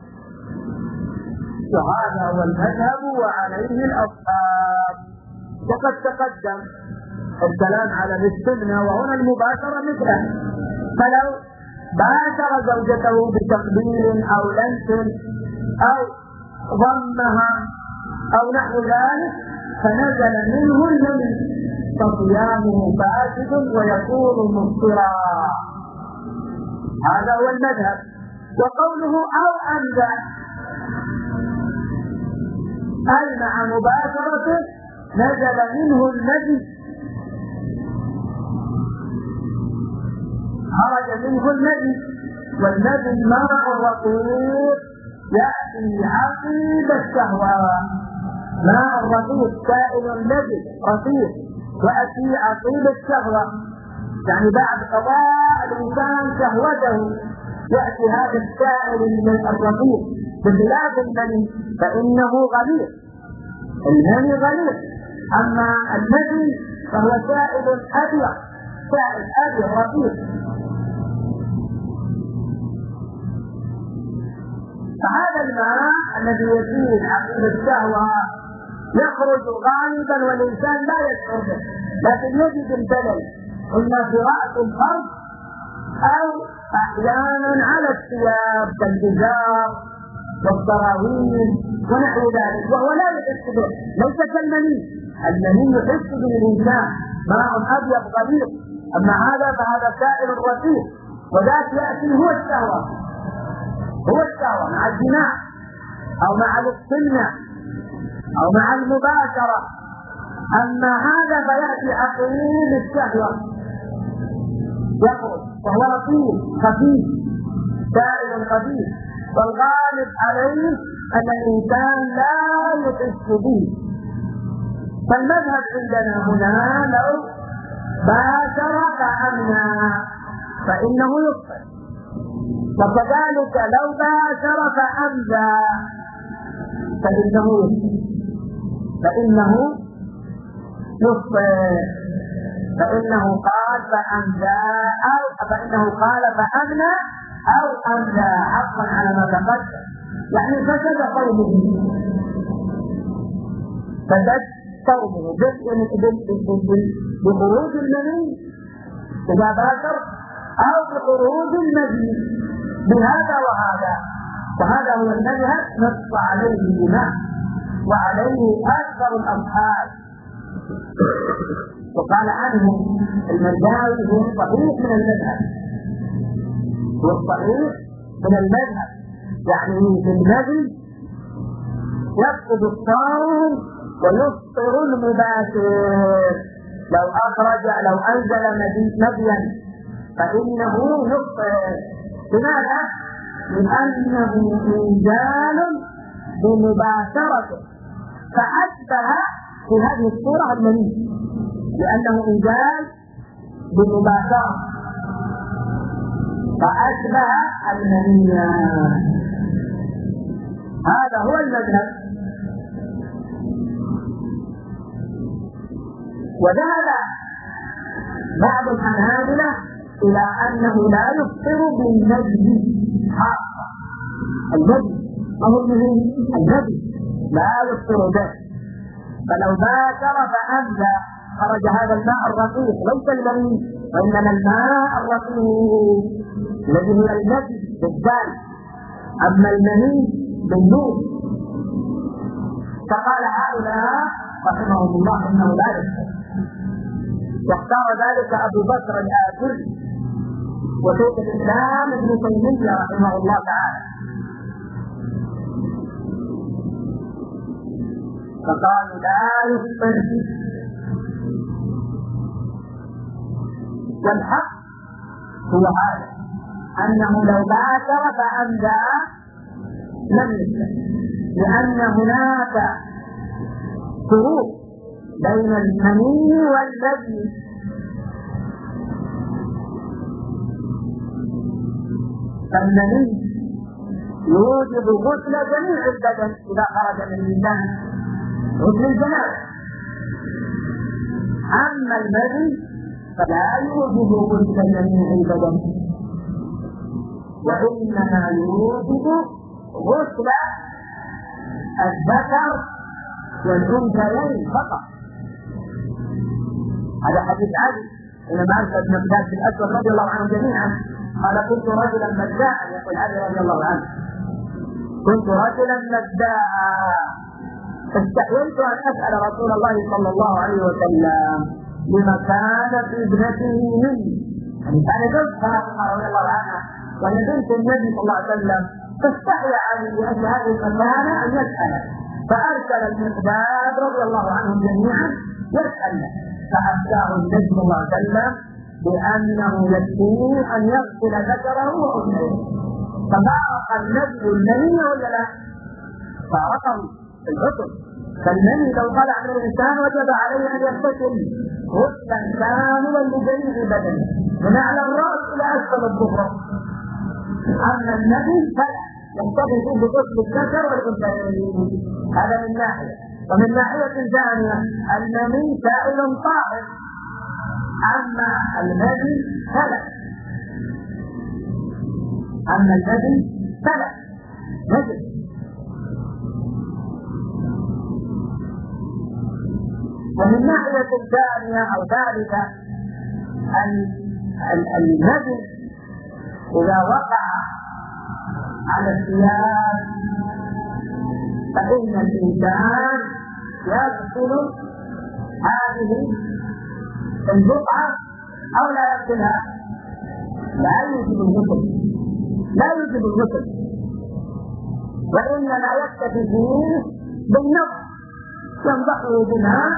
وهذا هو المذهب وعليه الأصحاب. وقد تقدم الكلام على الاستمناء وهنا المباشرة مثله. فلو باشر زوجته بتقبيل أو لمس أو ضمها أو نحو ذلك فنزل منه المني فصيامه فاسد ويكون مفطرا. هذا هو المذهب. وقوله أو أنزل أي مع مباشرته نزل منه المني، خرج منه المني. والمني ماء رقيق يأتي عقيب الشهوة. ماء رقيق سائل لذيذ رقيق يأتي عقيب الشهوة، يعني بعد قضاء الإنسان شهوته يأتي هذا السائل الرقيق. بخلاف المني فإنه غليظ، المني غليظ. أما المني فهو سائل أبيض، سائل أبيض رقيق. فهذا الماء الذي يزيد عقيب الشهوة يخرج غالبا والإنسان لا يشعر به، لكن يجد البلل إما في رأس الفرد أو أحيانا على الثياب كالإزار والسراويل ونحو ذلك، وهو لا يحس به. ليس كالمني، المني يحس به الإنسان ماء أبيض غليظ. أما هذا فهذا سائل رقيق، وذاك يأتي هو الشهوة، هو الشهوة مع الجماع أو مع الاستمناء أو مع المباشرة. أما هذا فيأتي عقيب الشهوة يخرج وهو رقيق خفيف سائل خفيف، والغالب عليه أن الإنسان لا يحس به. فالمذهب عندنا هنا لو باشر فأمنى فإنه يفطر، وكذلك لو باشر فأمذى فإنه يفطر فإنه يفطر فإنه قال فأمذى أو فإنه قال فأمنى أو أمذى حقا على ما تقدم، يعني فسد صومه فسد صومه بخروج المني إذا باشر أو بخروج المني بهذا وهذا. وهذا هو المذهب نص عليه الإمام وعليه أكثر الأصحاب. وقال عنه المرداوي هو الصحيح من المذهب، هو الصحيح من المذهب، يعني في النبي يفقد الصوم ويفطر المباشر. لو أخرج لو أنزل مديا فإنه يفطر. لماذا؟ لأنه إنزال بمباشرته، فأشبه في هذه الصورة المني، لأنه إنزال بمباشرة فأشبه المني. هذا هو المذهب. وذهب بعض الحنابلة إلى أنه لا يفطر بالنجم خاصة. النجم ما هو المني؟ النجم لا يفطر به. فلو باشر فأمذى خرج هذا الماء الرقيق ليس المني، وإنما الماء الرقيق الذي هو النجم بالدال، أما المني بالنور. فقال هؤلاء رحمهم الله إنه لا يفطر، واختار ذلك أبو بكر الآكل وشيخ الإسلام ابن تيمية رحمه الله تعالى. فقالوا لا يفطر. والحق هو هذا، أنه لو باشر فأمذى لم يفطر، لأن هناك فروق بين المني والمذي. فالمني يوجب غسل جميع البدن إذا خرج من الإنسان، غسل الجنابة. أما المذي فلا يوجب غسل جميع البدن، وإنما يوجب غسل الذكر والأنثيين فقط. هذا حديث علي إنما أرسل مقداد بن الأسود رضي الله عنه جميعا قال: كنت رجلا مداعا، يقول علي رضي الله عنه: كنت رجلا مداعا فاستحييت أن أسأل رسول الله صلى الله عليه وسلم لما كان في ابنته مني، يعني كان جزء فاطمة رضي الله عنها وهي بنت النبي صلى الله عليه وسلم، فاستحيا علي لأجل هذه المكانة أن يسأله، فأرسل المقداد رضي الله عنهم جميعا يسأله، فأفتاه النبي صلى الله عليه وسلم بأنه يكفيه أن يغسل ذكره وأنثيه. ففارق النبي المني ولا لا؟ فارقه الغسل. فالمني لو طلع من الإنسان وجب عليه أن يغتسل غسلا كاملا لجميع بدنه من أعلى الرأس إلى أسفل الظهر. أما النبي فلا ينتبه بغسل الذكر والأنثيين. هذا من ناحية. ومن ناحية ثانية المني سائل طاهر، أما المذي فلا. أما المذي فلا نجد. ومن ناحية ثانية أو ثالثة المذي إذا وقع على الثياب فإن الإنسان يغسل هذه البقعة أو لا يغسلها. لا يوجب الغسل، لا يوجب الغسل، وإنما يكتفي فيه بالنظر، ينضحه بالماء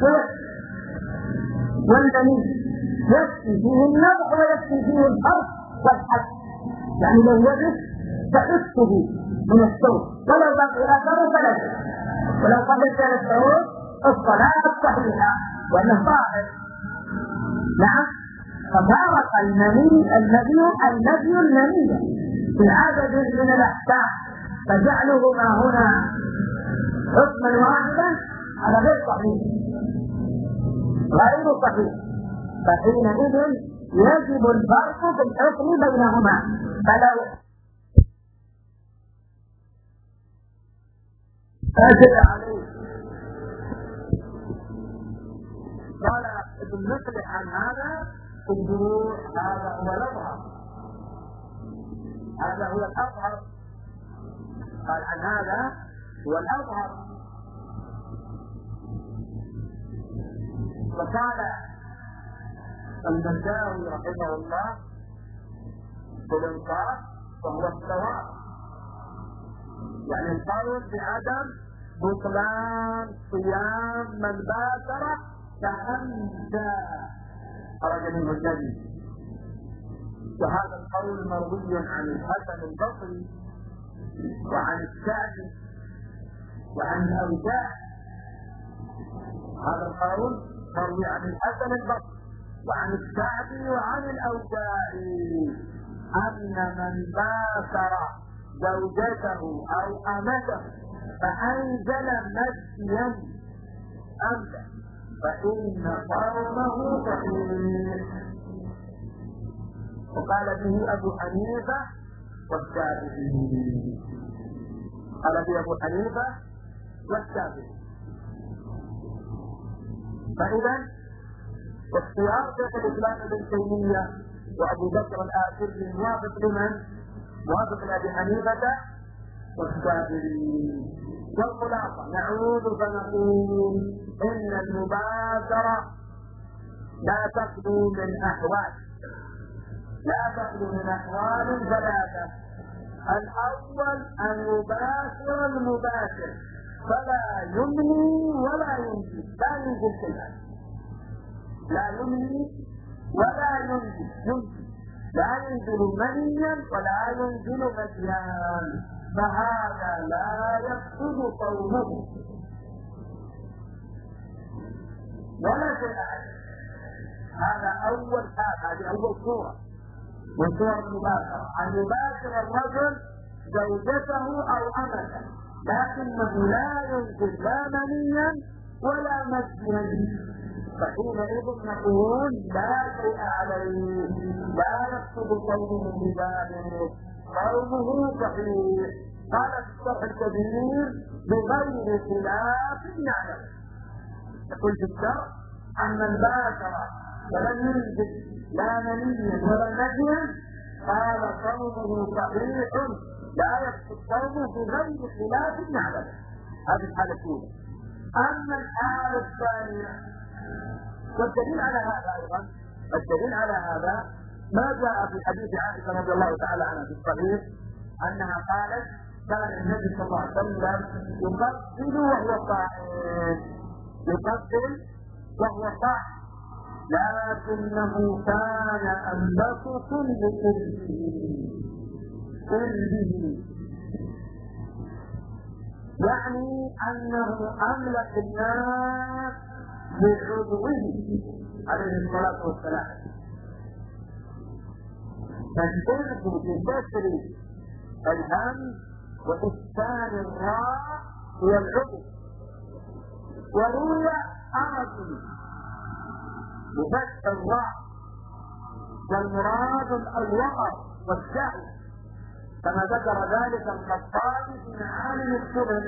والمني، يكفي فيه النضح ويكفي فيه الحرف والحد. يعني لو يجب تحسه من الصوت ولو بقي أثره فلا شيء، ولو قبلت الصوت الصلاة الصحيحة وأنه طاهر. نعم. ففارق المني النبي النبي المني في عدد من الأحكام، فجعلهما هنا حكما واحدا على غير صحيح، غير صحيح. فحينئذ يجب الفرق في الحكم بينهما. فلو أجل عليه قال ابن مفلح عن هذا انظروا هذا هو الأظهر، هذا هو الأظهر، قال عن هذا هو الأظهر. وقال البزاوي رحمه الله في الإنصاف وهو الصواب، يعني القول بعدم بطلان صيام من باشر تأمدا خرج منه الدم. وهذا القول مروي عن الحسن البصري وعن الشعبي وعن الأوزاعي. هذا القول مروي عن الحسن البصري وعن الشعبي وعن الأوزاعي أن من باشر زوجته أو أمته فأنزل مسيا أمدا فإن صومه صحيح. وقال به أبو حنيفة والشافعي، قال به أبو حنيفة والشافعي. فإذا اختيار شيخ الإسلام ابن تيمية وأبو بكر الآثري موافق لمن؟ موافق لأبي حنيفة والشافعي. والخلاصة نعود فنقول إن المباشرة لا تخلو من أحوال، لا تخلو من أحوال ثلاثة. الأول أن يباشر المباشر فلا يمني ولا ينزل، لا ينزل شيئا، لا يمني ولا ينزل، ينزل لا ينزل منيا ولا ينزل مديان. فهذا لا يفسد صومه ولا شيء عليه. هذا أول حاجة، هذه أول صورة من صور المباشرة، أن يباشر الرجل زوجته أو أمته، لكنه لا ينزل لا منيا ولا مزيا، فحينئذ نقول لا شيء عليه، لا يفسد صومه بذلك، صومه صحيح. قال في الشرح الكبير بغير خلاف يعلم. يقول في الشرح أن من باشر ولم ينزل لا منيا ولا مزيا قال صومه صحيح لا يفسد صومه بغير خلاف يعلم. هذه الحالة الأولى. أما الحالة الثانية، والدليل على هذا أيضا، الدليل على هذا ما جاء في حديث عائشة رضي الله تعالى عنها في الصحيح أنها قالت كان النبي صلى الله عليه وسلم يقبل وهو صائم، يقبل وهو صائم، لكنه كان أملككم لقربه، قربه يعني أنه أملك الناس بعضوه عليه الصلاة والسلام. فالشرك بكسر الهم وإسكان الراء هو العضو، وروي أمر بفتح الراء والمراد الوقر والشهوة، كما ذكر ذلك الخطابي في معالم السنن.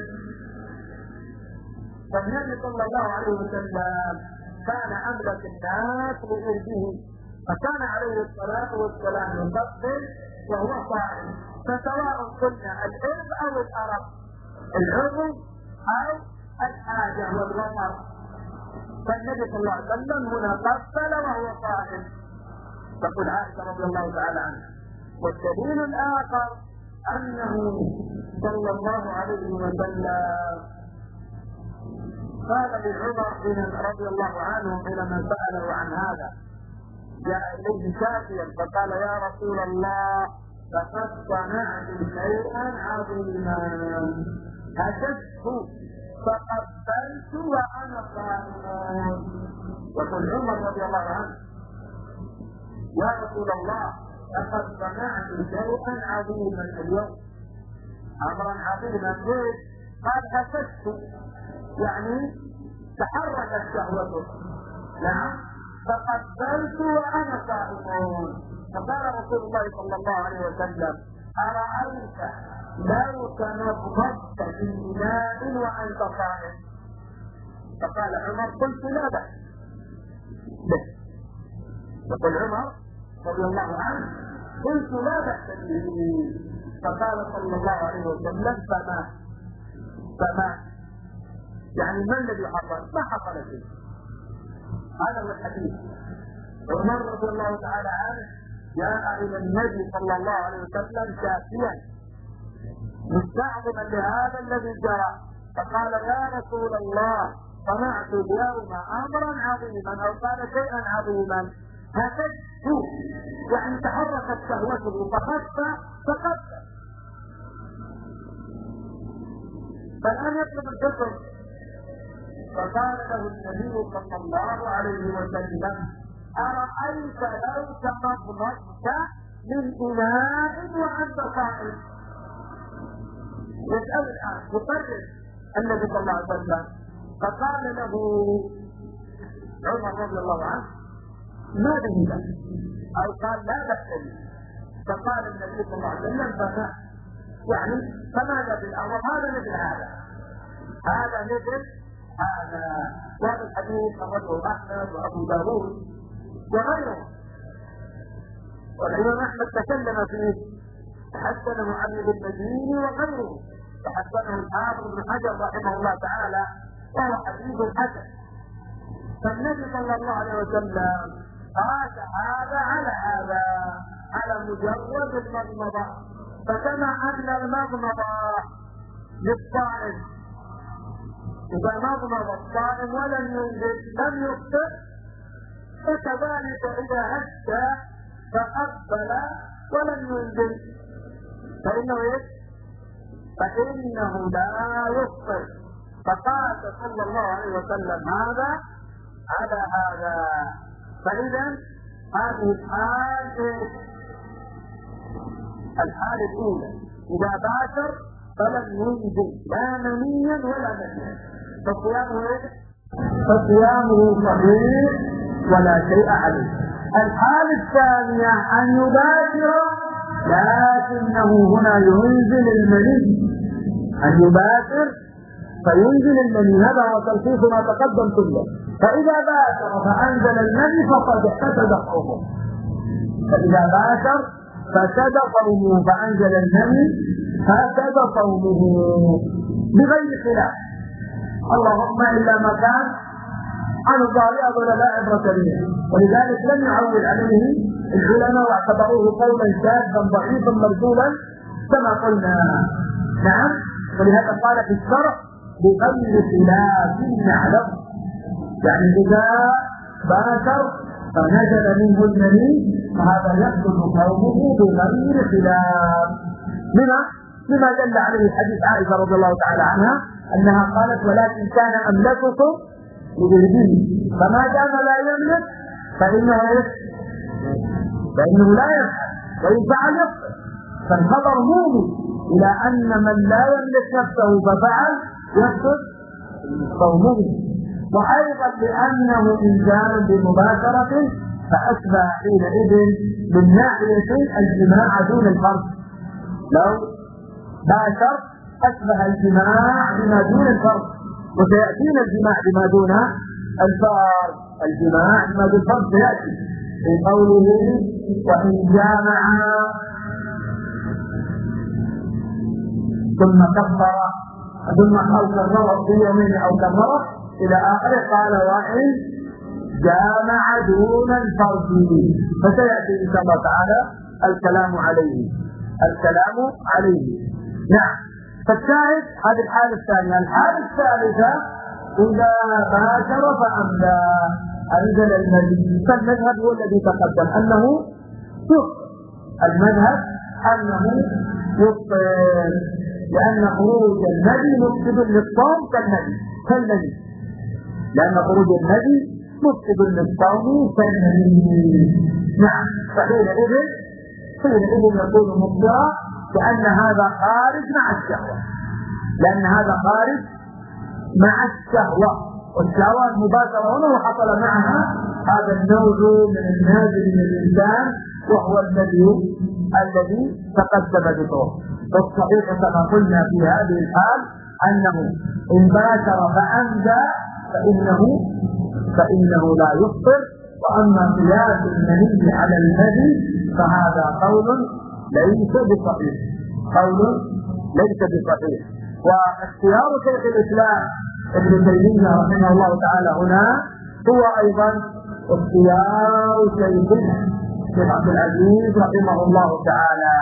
فالنبي صلى الله عليه وسلم كان أملك الناس بإرضه، فكان عليه الصلاة والسلام يقبل وهو صائم، فسواء قلنا الإرض أو الأرض، العضو أو الحاجة والوقر، فالنبي صلى الله عليه وسلم هنا قبل وهو صائم، تقول عائشة رضي الله تعالى عنها. والدليل الآخر أنه صلى الله عليه وسلم قال لعمر رضي الله عنه حينما سأله عن هذا، جاء إليه شافيا فقال يا رسول الله لقد صنعت شيئا عظيما، هجست فقبلت وأنا صائم. يقول عمر رضي الله عنه يا رسول الله لقد صنعت شيئا عظيما اليوم، امرا عظيما. ليش؟ قال هجست يعني تحركت شهوته، نعم، فقبلت وانا صائم. فقال رسول الله صلى الله عليه وسلم ارايت لو تنضبت في اناء وانت صائم؟ فقال عمر قلت لا بأس. يقول عمر رضي الله عنه قلت لا بأس به. فقال صلى الله عليه وسلم فما فما يعني ما الذي حصل؟ ما حصل شيء. هذا هو الحديث. عمر رضي الله تعالى عنه جاء الى النبي صلى الله عليه وسلم شافيا مستعظما لهذا الذي جرى، فقال يا رسول الله صنعت اليوم امرا عظيما او قال شيئا عظيما، هكذا يعني تحركت شهوته فخف فقبل. فالان يطلب الحكم، فقال له النبي صلى الله عليه وسلم أرأيت لو تمضمضت من إناء وأنت صائم؟ يسأل الآن يقرر النبي صلى الله عليه وسلم، فقال له عمر رضي الله عنه ما به لك، أو قال لا بأس به. فقال النبي صلى الله عليه وسلم فما يعني فماذا بالأمر؟ هذا مثل هذا، هذا مثل هذا. وهذا الحديث أخرجه أحمد وأبو داود وغيره، والإمام أحمد تكلم فيه، حسنه محمد المديني وغيره، وحسنه الحافظ بن حجر رحمه الله تعالى، وهو حديث حسن. فالنبي صلى الله عليه وسلم قاس هذا على هذا، على مجرد المضمضة. فكما أن المضمضة للصائم إذا مضمض الصائم ولم ينزل لم يفطر، فكذلك إذا هج فقبل ولم ينزل فإنه فإنه لا يفطر. فقاس صلى الله عليه وسلم هذا على هذا. فإذا هذه الحال الحال الأولى إذا باشر فلم ينزل لا منيا ولا منيا فصيامه فصيامه صحيح ولا شيء عليه. الحالة الثانية أن يباشر لكنه هنا ينزل المني، أن يباشر فينزل المني، هذا هو تلخيص ما تقدم كله. فإذا باشر فأنزل المني فقد فسد صومه، فإذا باشر فسد صومه فأنزل المني فسد صومه بغير خلاف، اللهم إلا ما كان عن الظاهر ولا لا عبرة به، ولذلك لم يعول عليه العلماء واعتبروه قولا شاذا ضعيفا مرجولا كما قلنا. نعم، ولهذا قال في الشرع بغير خلاف نعلم، يعني إذا باشر فنزل منه المني فهذا يحدث قومه بغير خلاف. لما؟ لما دل عليه حديث عائشة رضي الله تعالى عنها أنها قالت ولكن كان أملككم لإربه، فما دام لا يملك فإنه فإنه لا يفعل، وإن فعل يفعل. فالخبر مومي إلى أن من لا يملك نفسه ففعل يفسد صومه، وأيضا لأنه إنزال بمباشرة فأشبه حينئذ من ناحية الجماع دون الفرد. لو باشر أشبه الجماع بما دون الفرد، وسيأتينا الجماع بما دون الفرد، الجماع بما دون الفرد سيأتي في قوله وإن جامع ثم كفر ثم أو كرر في يومين أو كرر إلى آخره، قال وإن جامع دون الفرد، فسيأتي إن شاء الله تعالى الكلام عليه الكلام عليه نعم. فالشاهد هذه الحالة الثانية. الحالة الثالثة إذا باشر فأملى أنزل المني، فالمذهب هو الذي تقدم أنه يفطر، المذهب أنه يفطر، لأن خروج المني مفسد للصوم كالمني كالمني لأن خروج المني مفسد للصوم كالمني نعم. فحينئذ حينئذ يكون مفطرا، لأن هذا خارج مع الشهوة، لأن هذا خارج مع الشهوة، والشهوة المباشرة هنا وحصل معها هذا النوع من النازل من الإنسان وهو الذي الذي تقدم ذكره. والصحيح كما قلنا في هذه الحال أنه إن باشر فأمدى فإنه فإنه لا يفطر. وأما قياس المني على المني فهذا قول ليس بصحيح، قول ليس بصحيح. واختيار شيخ الإسلام ابن تيمية رحمه الله تعالى هنا هو أيضا اختيار شيخنا الشيخ عبد العزيز رحمه الله تعالى.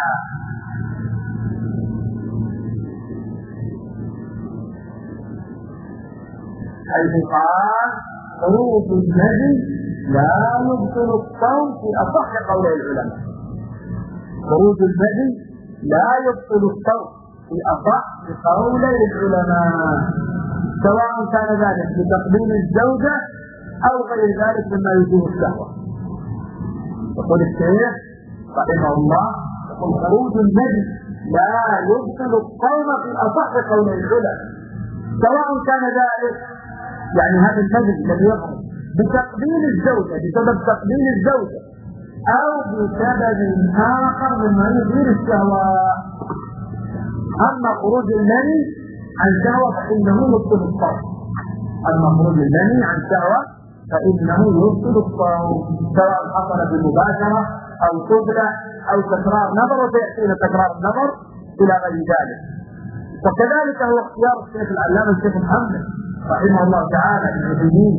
حيث قال خروج المني لا يبطل الصوم في أصح قولي العلماء، خروج المني لا يبطل الصوم في أصح قولي العلماء، سواء كان ذلك بتقديم الزوجة أو غير ذلك مما يجيه الشهوة. يقول الشيخ رحمه الله يقول خروج المني لا يبطل الصوم في أصح قولي العلماء، سواء كان ذلك يعني هذا المني الذي يخرج بتقديم الزوجة بسبب تقديم الزوجة أو بسبب آخر مما يثير الشهوة. أما خروج المني عن شهوة فإنه يبطل الصوم، أما خروج المني عن شهوة فإنه يبطل الصوم، سواء حصل بالمباشرة أو قبلة أو تكرار نظر، وسيأتينا تكرار النظر إلى غير ذلك. وكذلك هو اختيار الشيخ العلامة الشيخ محمد رحمه الله تعالى ابن عثيمين،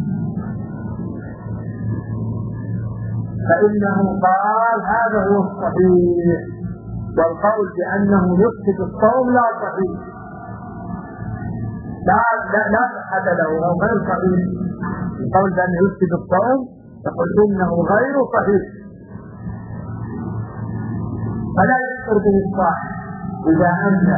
فإنه قال هذا هو الصحيح، والقول بأنه يفسد الصوم لا صحيح، لا لا لا صحة له أو غير صحيح. القول بأنه يفسد الصوم يقول إنه غير صحيح، فلا يذكر به الصاحب، إذا أنزل،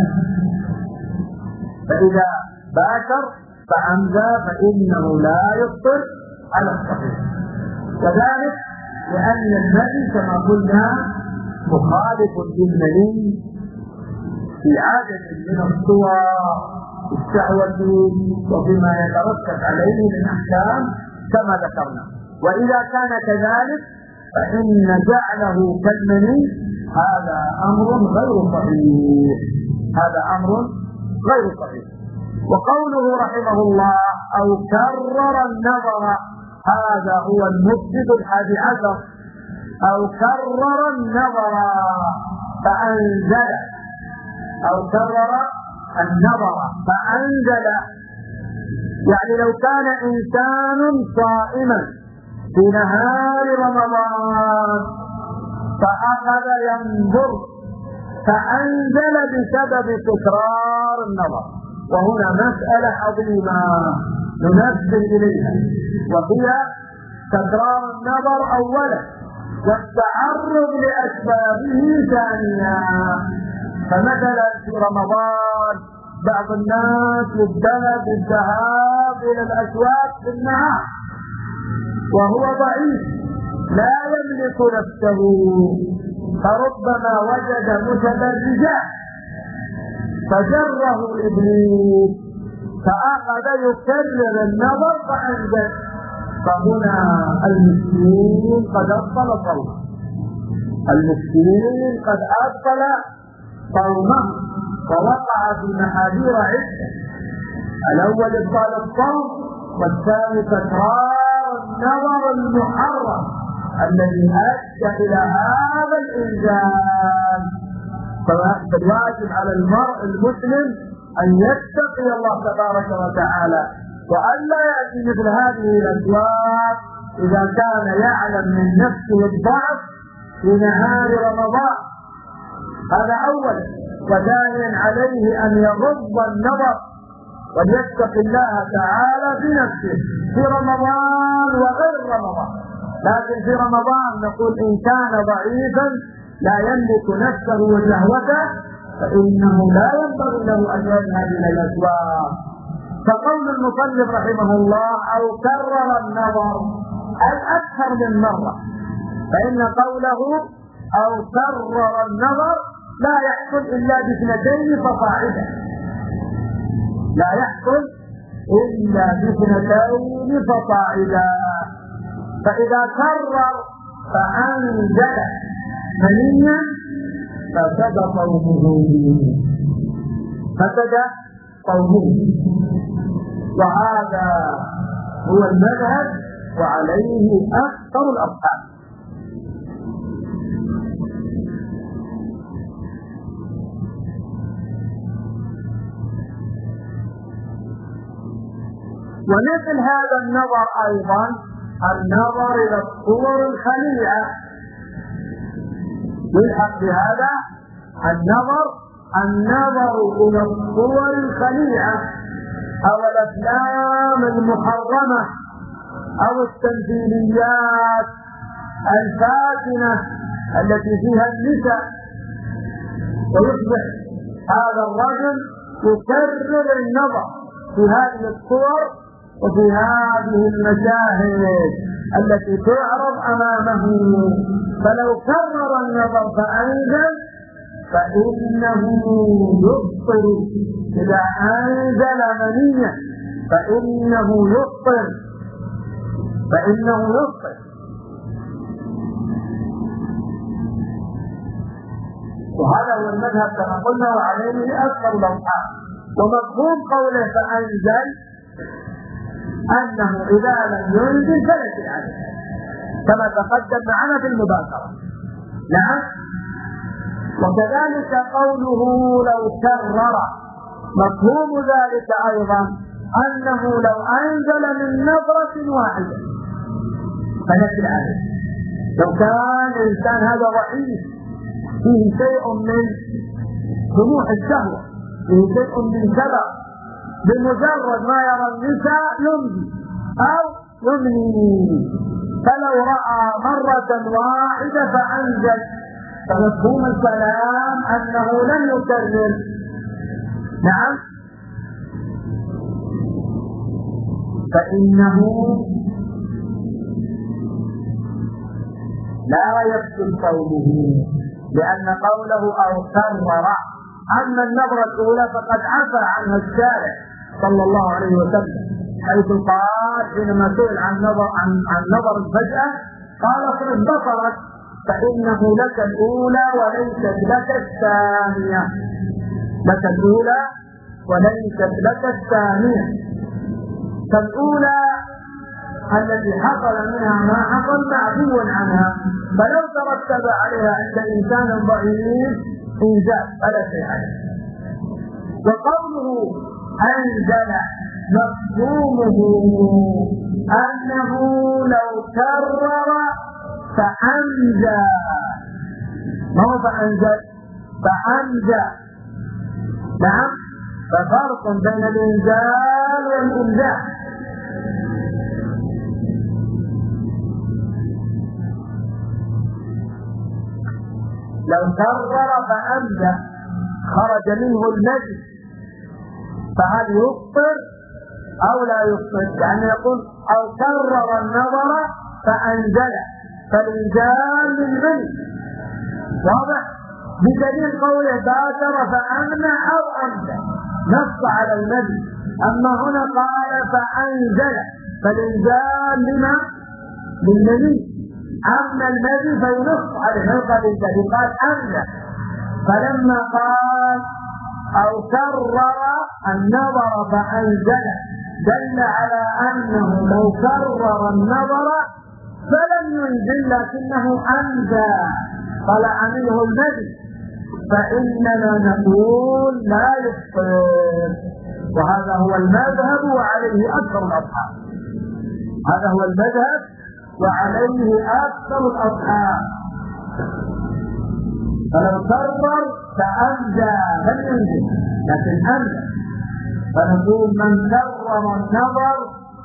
فإذا باشر فأمزى فإنه لا يفطر على الصحيح. وذلك لأن المني كما قلنا مخالف للمني في عدد من الصور الشهوة وفيما يترتب عليه من أحكام كما ذكرنا. وإذا كان كذلك فإن جعله كالمني هذا أمر غير صحيح، هذا أمر غير صحيح. وقوله رحمه الله أو كرر النظر، هذا هو المفسد الحادي عشر. أو كرر النظر فأنزل، أو كرر النظر فأنزل، يعني لو كان إنسان صائما في نهار رمضان فأخذ ينظر فأنزل بسبب تكرار النظر، وهنا مسألة عظيمة ننبه إليها، وهي تكرار النظر أولا والتعرض لأسبابه ثانيا. فمثلا في رمضان بعض الناس يبتلى بالذهاب إلى الأسواق في النهار وهو ضعيف لا يملك نفسه، فربما وجد متبرجا فجره إبليس فأخذ يكرر النظر فأنزل، فهنا المسكين قد أبطل صومه، المسكين قد أبطل صومه ووقع في محاذير عدة. الأول إبطال الصوم، والثاني تكرار النظر المحرم الذي أدى إلى هذا الإنزال. فالواجب على المرء المسلم أن يتقي الله تبارك وتعالى وأن لا يأتي مثل هذه الأسواق إذا كان يعلم من نفسه الضعف في نهار رمضان، هذا أولا. وثانيا عليه أن يغض النظر وليتق الله تعالى في نفسه في رمضان وغير رمضان. لكن في رمضان نقول إن كان ضعيفا لا يملك نفسه وشهوته فإنه لا ينبغي له أن يذهب إلى الأسواق. فقول المصنف رحمه الله أو كرر النظر أي أكثر من مرة، فإن قوله أو كرر النظر لا يحصل إلا باثنتين فصاعدا، لا يحصل إلا باثنتين فصاعدا. فإذا كرر فأنزل منيا فسد صومه، فسد صومه، وهذا هو المذهب وعليه أكثر الأصحاب. ومثل هذا النظر أيضا النظر إلى الصور الخليعة، يلحق بهذا النظر النظر إلى الصور الخليعة أو الأفلام المحرمة أو التمثيليات الفاتنة التي فيها النساء، ويصبح هذا الرجل يكرر النظر في هذه الصور وفي هذه المشاهد التي تعرض أمامه. فلو كرر النظر فأنزل فإنه يفطر، إذا أنزل منيا فإنه يفطر، فإنه يفطر. وهذا هو المذهب كما قلنا وعليه أكثر الأصحاب. ومفهوم قوله فأنزل أنه إذا لم ينزل فليس عليه كما تقدم معنا في المباشرة. نعم. وكذلك قوله لو كرر مفهوم ذلك أيضا أنه لو أنزل من نظرة واحدة فليس عليه. لو كان الإنسان هذا ضعيف فيه شيء من طموح الشهوة، فيه شيء من سبب، بمجرد ما يرى النساء يمضي أو يمني، فلو رأى مرة واحدة فأنزل فمفهوم الكلام أنه لم يكرر. نعم، فإنه لا يبطل قوله، لأن قوله أو كرر. أما النظرة الأولى فقد عفى عنها الشارع صلى الله عليه وسلم، حيث قال حينما سئل عن نظر عن عن نظر الفجأة قال اصرف بصرك فإنه لك الأولى وليست لك الثانية. لك الأولى وليست لك الثانية. فالأولى التي حصل منها ما حصل معفو عنها، فلو ترتب عليها عند إنسان ضعيف إنزال فلا شيء عليه. وقوله أنزل مفهومه أنه لو كرر فأنزل، ما هو فأنزل، فأنزل. نعم، ففرق بين الإنزال والإنزال. لو كرر فأنزل خرج منه المجد، فهل يفطر أو لا يفطر؟ يعني يقول أو كرر النظر فأنزل، فالإنزال للمجد واضح، بدليل قوله بادر فأمنع أو أنزل نص على المجد. أما هنا قال فأنزل، فالإنزال لما؟ للمجد. أما المجد فينص على نقل الذي قال أنزل. فلما قال أو كرر النظر فأنزل دل على أنه لو كرر النظر فلم ينزل لكنه أنزل طلع منه المجد، فإننا نقول لا يفطر. وهذا هو المذهب وعليه أكثر الأصحاب. هذا هو المذهب وعليه أكثر الأصحاب. فلو كرر فأنزل لم ينزل لكن أنزل، فنقول من كرر النظر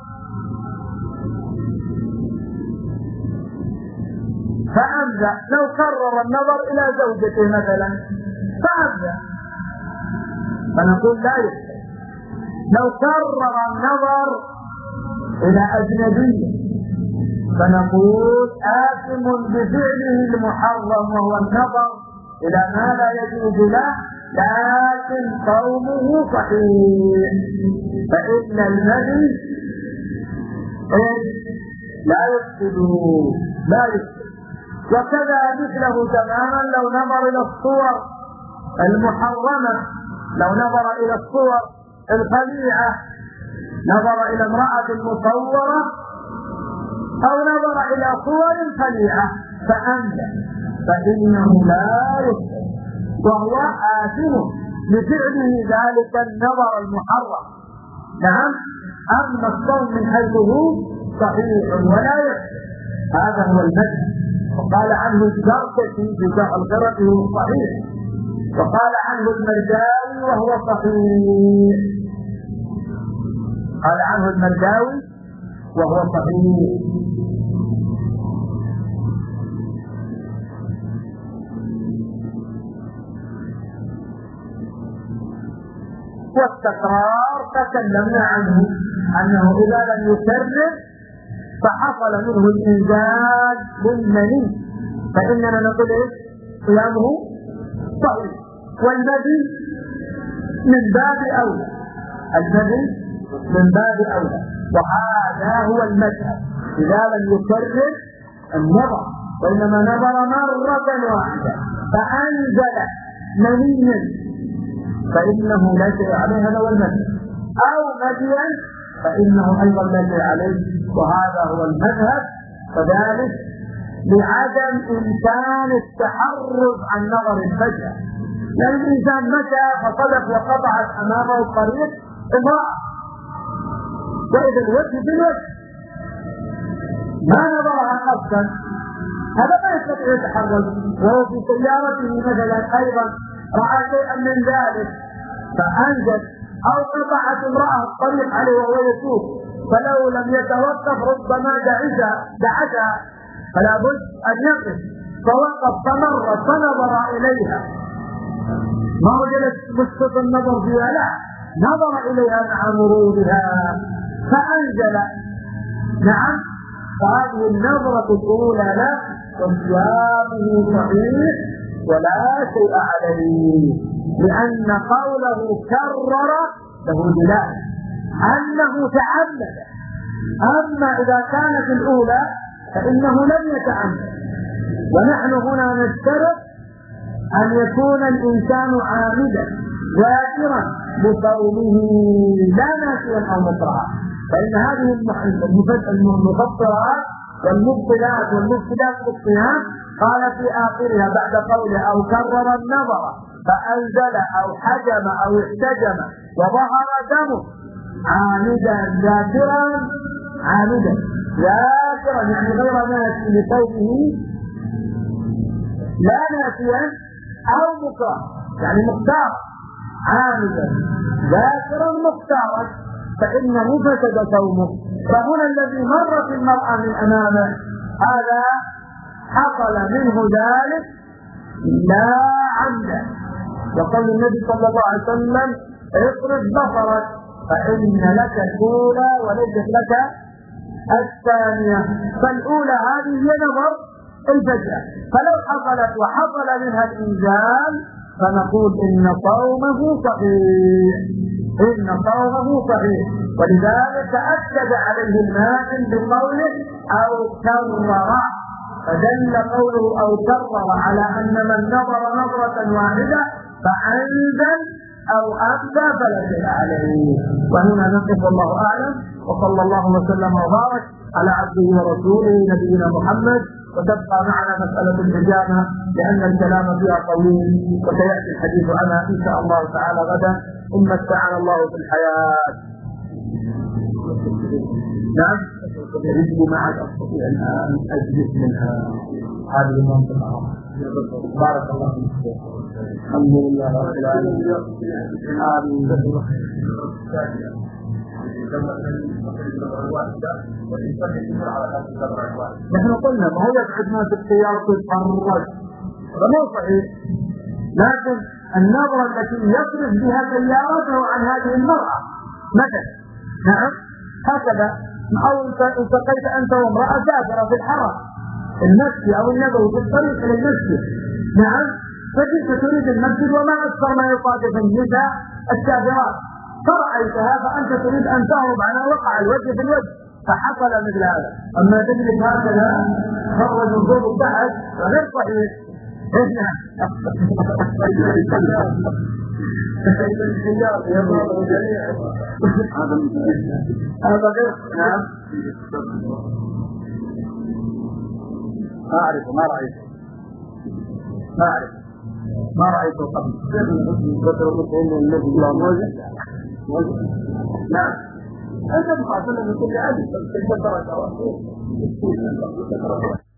فأنزل. لو كرر النظر إلى زوجته مثلا فأنزل، فنقول لا يفطر. لو كرر النظر إلى أجنبية فنقول آثم بفعله المحرم وهو النظر إلى ما لا يجوز له، لكن صومه صحيح، فإن المني لا يفسد لا يفسد. وكذا مثله تماما لو نظر إلى الصور المحرمة، لو نظر إلى الصور الخليعة، نظر إلى امرأة مصورة أو نظر إلى صور خليعة فأنزل، فإنه لا يفسد وهو آثم لفعله ذلك النظر المحرم. نعم، أما الصوم من حيث هو صحيح ولا يفسد. هذا هو المذهب. وقال عنه الزركشي في شرح القرآن وهو صحيح، وقال عنه المرداوي وهو صحيح. قال عنه المرداوي وهو صحيح. والتكرار تكلمنا عنه أنه إذا لم يكرر فحصل منه الإنزال للمني فإننا نقول إيه؟ صيامه صحيح. والمدي من باب أولى، المدي من باب أولى، وهذا هو المذهب. إذا لم يكرر النظر وإنما نظر مرة واحدة فأنزل منيا فإنه لا شيء عليه، هذا هو المذهب. أو مديا فإنه أيضا لا شيء عليه، وهذا هو المذهب. فذلك لعدم إمكان التحرز عن نظر الفجأة، لأن الإنسان مشى فصدق وقطعت أمامه الطريق امرأة وإذا الوجه بالوجه ما نظرها قصدا، هذا ما يستطيع يتحرز. وهو في سيارته مثلا أيضا رأى شيئا من ذلك فأنزل، أو قطعت امرأة الطريق عليه وهو يسوق فلو لم يتوقف ربما دعشها دعشها فلا بد أن يقف فوقف فمرت فنظر إليها، ما وجدت مسقط النظر فيها، لا، نظر إليها مع مرورها فأنزل. نعم، فهذه النظرة الأولى له وصيامه صحيح ولا شيء عليه، لأن قوله كرر له دلالة أنه تعمد. أما إذا كانت الأولى فإنه لم يتعمد. ونحن هنا نشترط أن يكون الإنسان عامدا ذاكرا لقوله لا ناسيا أو مكرها، فإن هذه المفطرات والمبطلات والمفسدات للصيام قال في آخرها بعد قوله أو كرر النظر فأنزل أو حجم أو احتجم وظهر دمه عامدا ذاكرا، عامدا ذاكرا يعني غير ناسي لقوله لا ناسيا أو مكره، يعني مختار، عامدا ذاكرا مختارا، فإنه فسد صومه. فهنا الذي مرت المرأة من أمامه هذا حصل منه ذلك لا عمدا، وقال النبي صلى الله عليه وسلم اطرد بصرك فإن لك الأولى وليست لك الثانية. فالأولى هذه هي نظر الفجأة، فلو حصلت وحصل منها الإنزال فنقول إن صومه صحيح، إن صومه صحيح. ولذلك أكد عليه المائن بقوله أو كرر، فدل قوله أو كرر على أن من نظر نظرة واحدة فأنزل أو أبدى فلا شيء عليه. وهنا نقف والله أعلم، وصلى الله وسلم وبارك على عبده ورسوله نبينا محمد. وتبقى معنا مسألة الحجامة لأن الكلام فيها طويل، وسيأتي الحديث عنها إن شاء الله تعالى غدا إن متعنا الله في الحياة. نعم، رجلي معك أستطيع الآن أجلس منها هذه المنطقة. بارك الله فيك. الحمد لله رب العالمين. آمين. نحن قلنا ما هو يبعد ما في السيارة تتحرك، فمو صحيح، لكن النظرة التي يصرف بها سيارته عن هذه المرأة مثلا، نعم هكذا، أو التقيت أنت وامرأة سافرة في الحرم المسجد أو النبوي في الطريق إلى المسجد، نعم، فجئت تريد المسجد وما أكثر ما يصادف النساء السافرات، فرأيتها فأنت تريد أن تهرب عنها وقع الوجه في الوجه فحصل مثل هذا. أما تجلس هكذا خرج من فوق التحت فغير صحيح. هذا غير. نعم، ما أعرف ما رأيت ما أعرف ما رأيته قبل. نعم، أنت مخاطب من كل عدد بس كيف ترى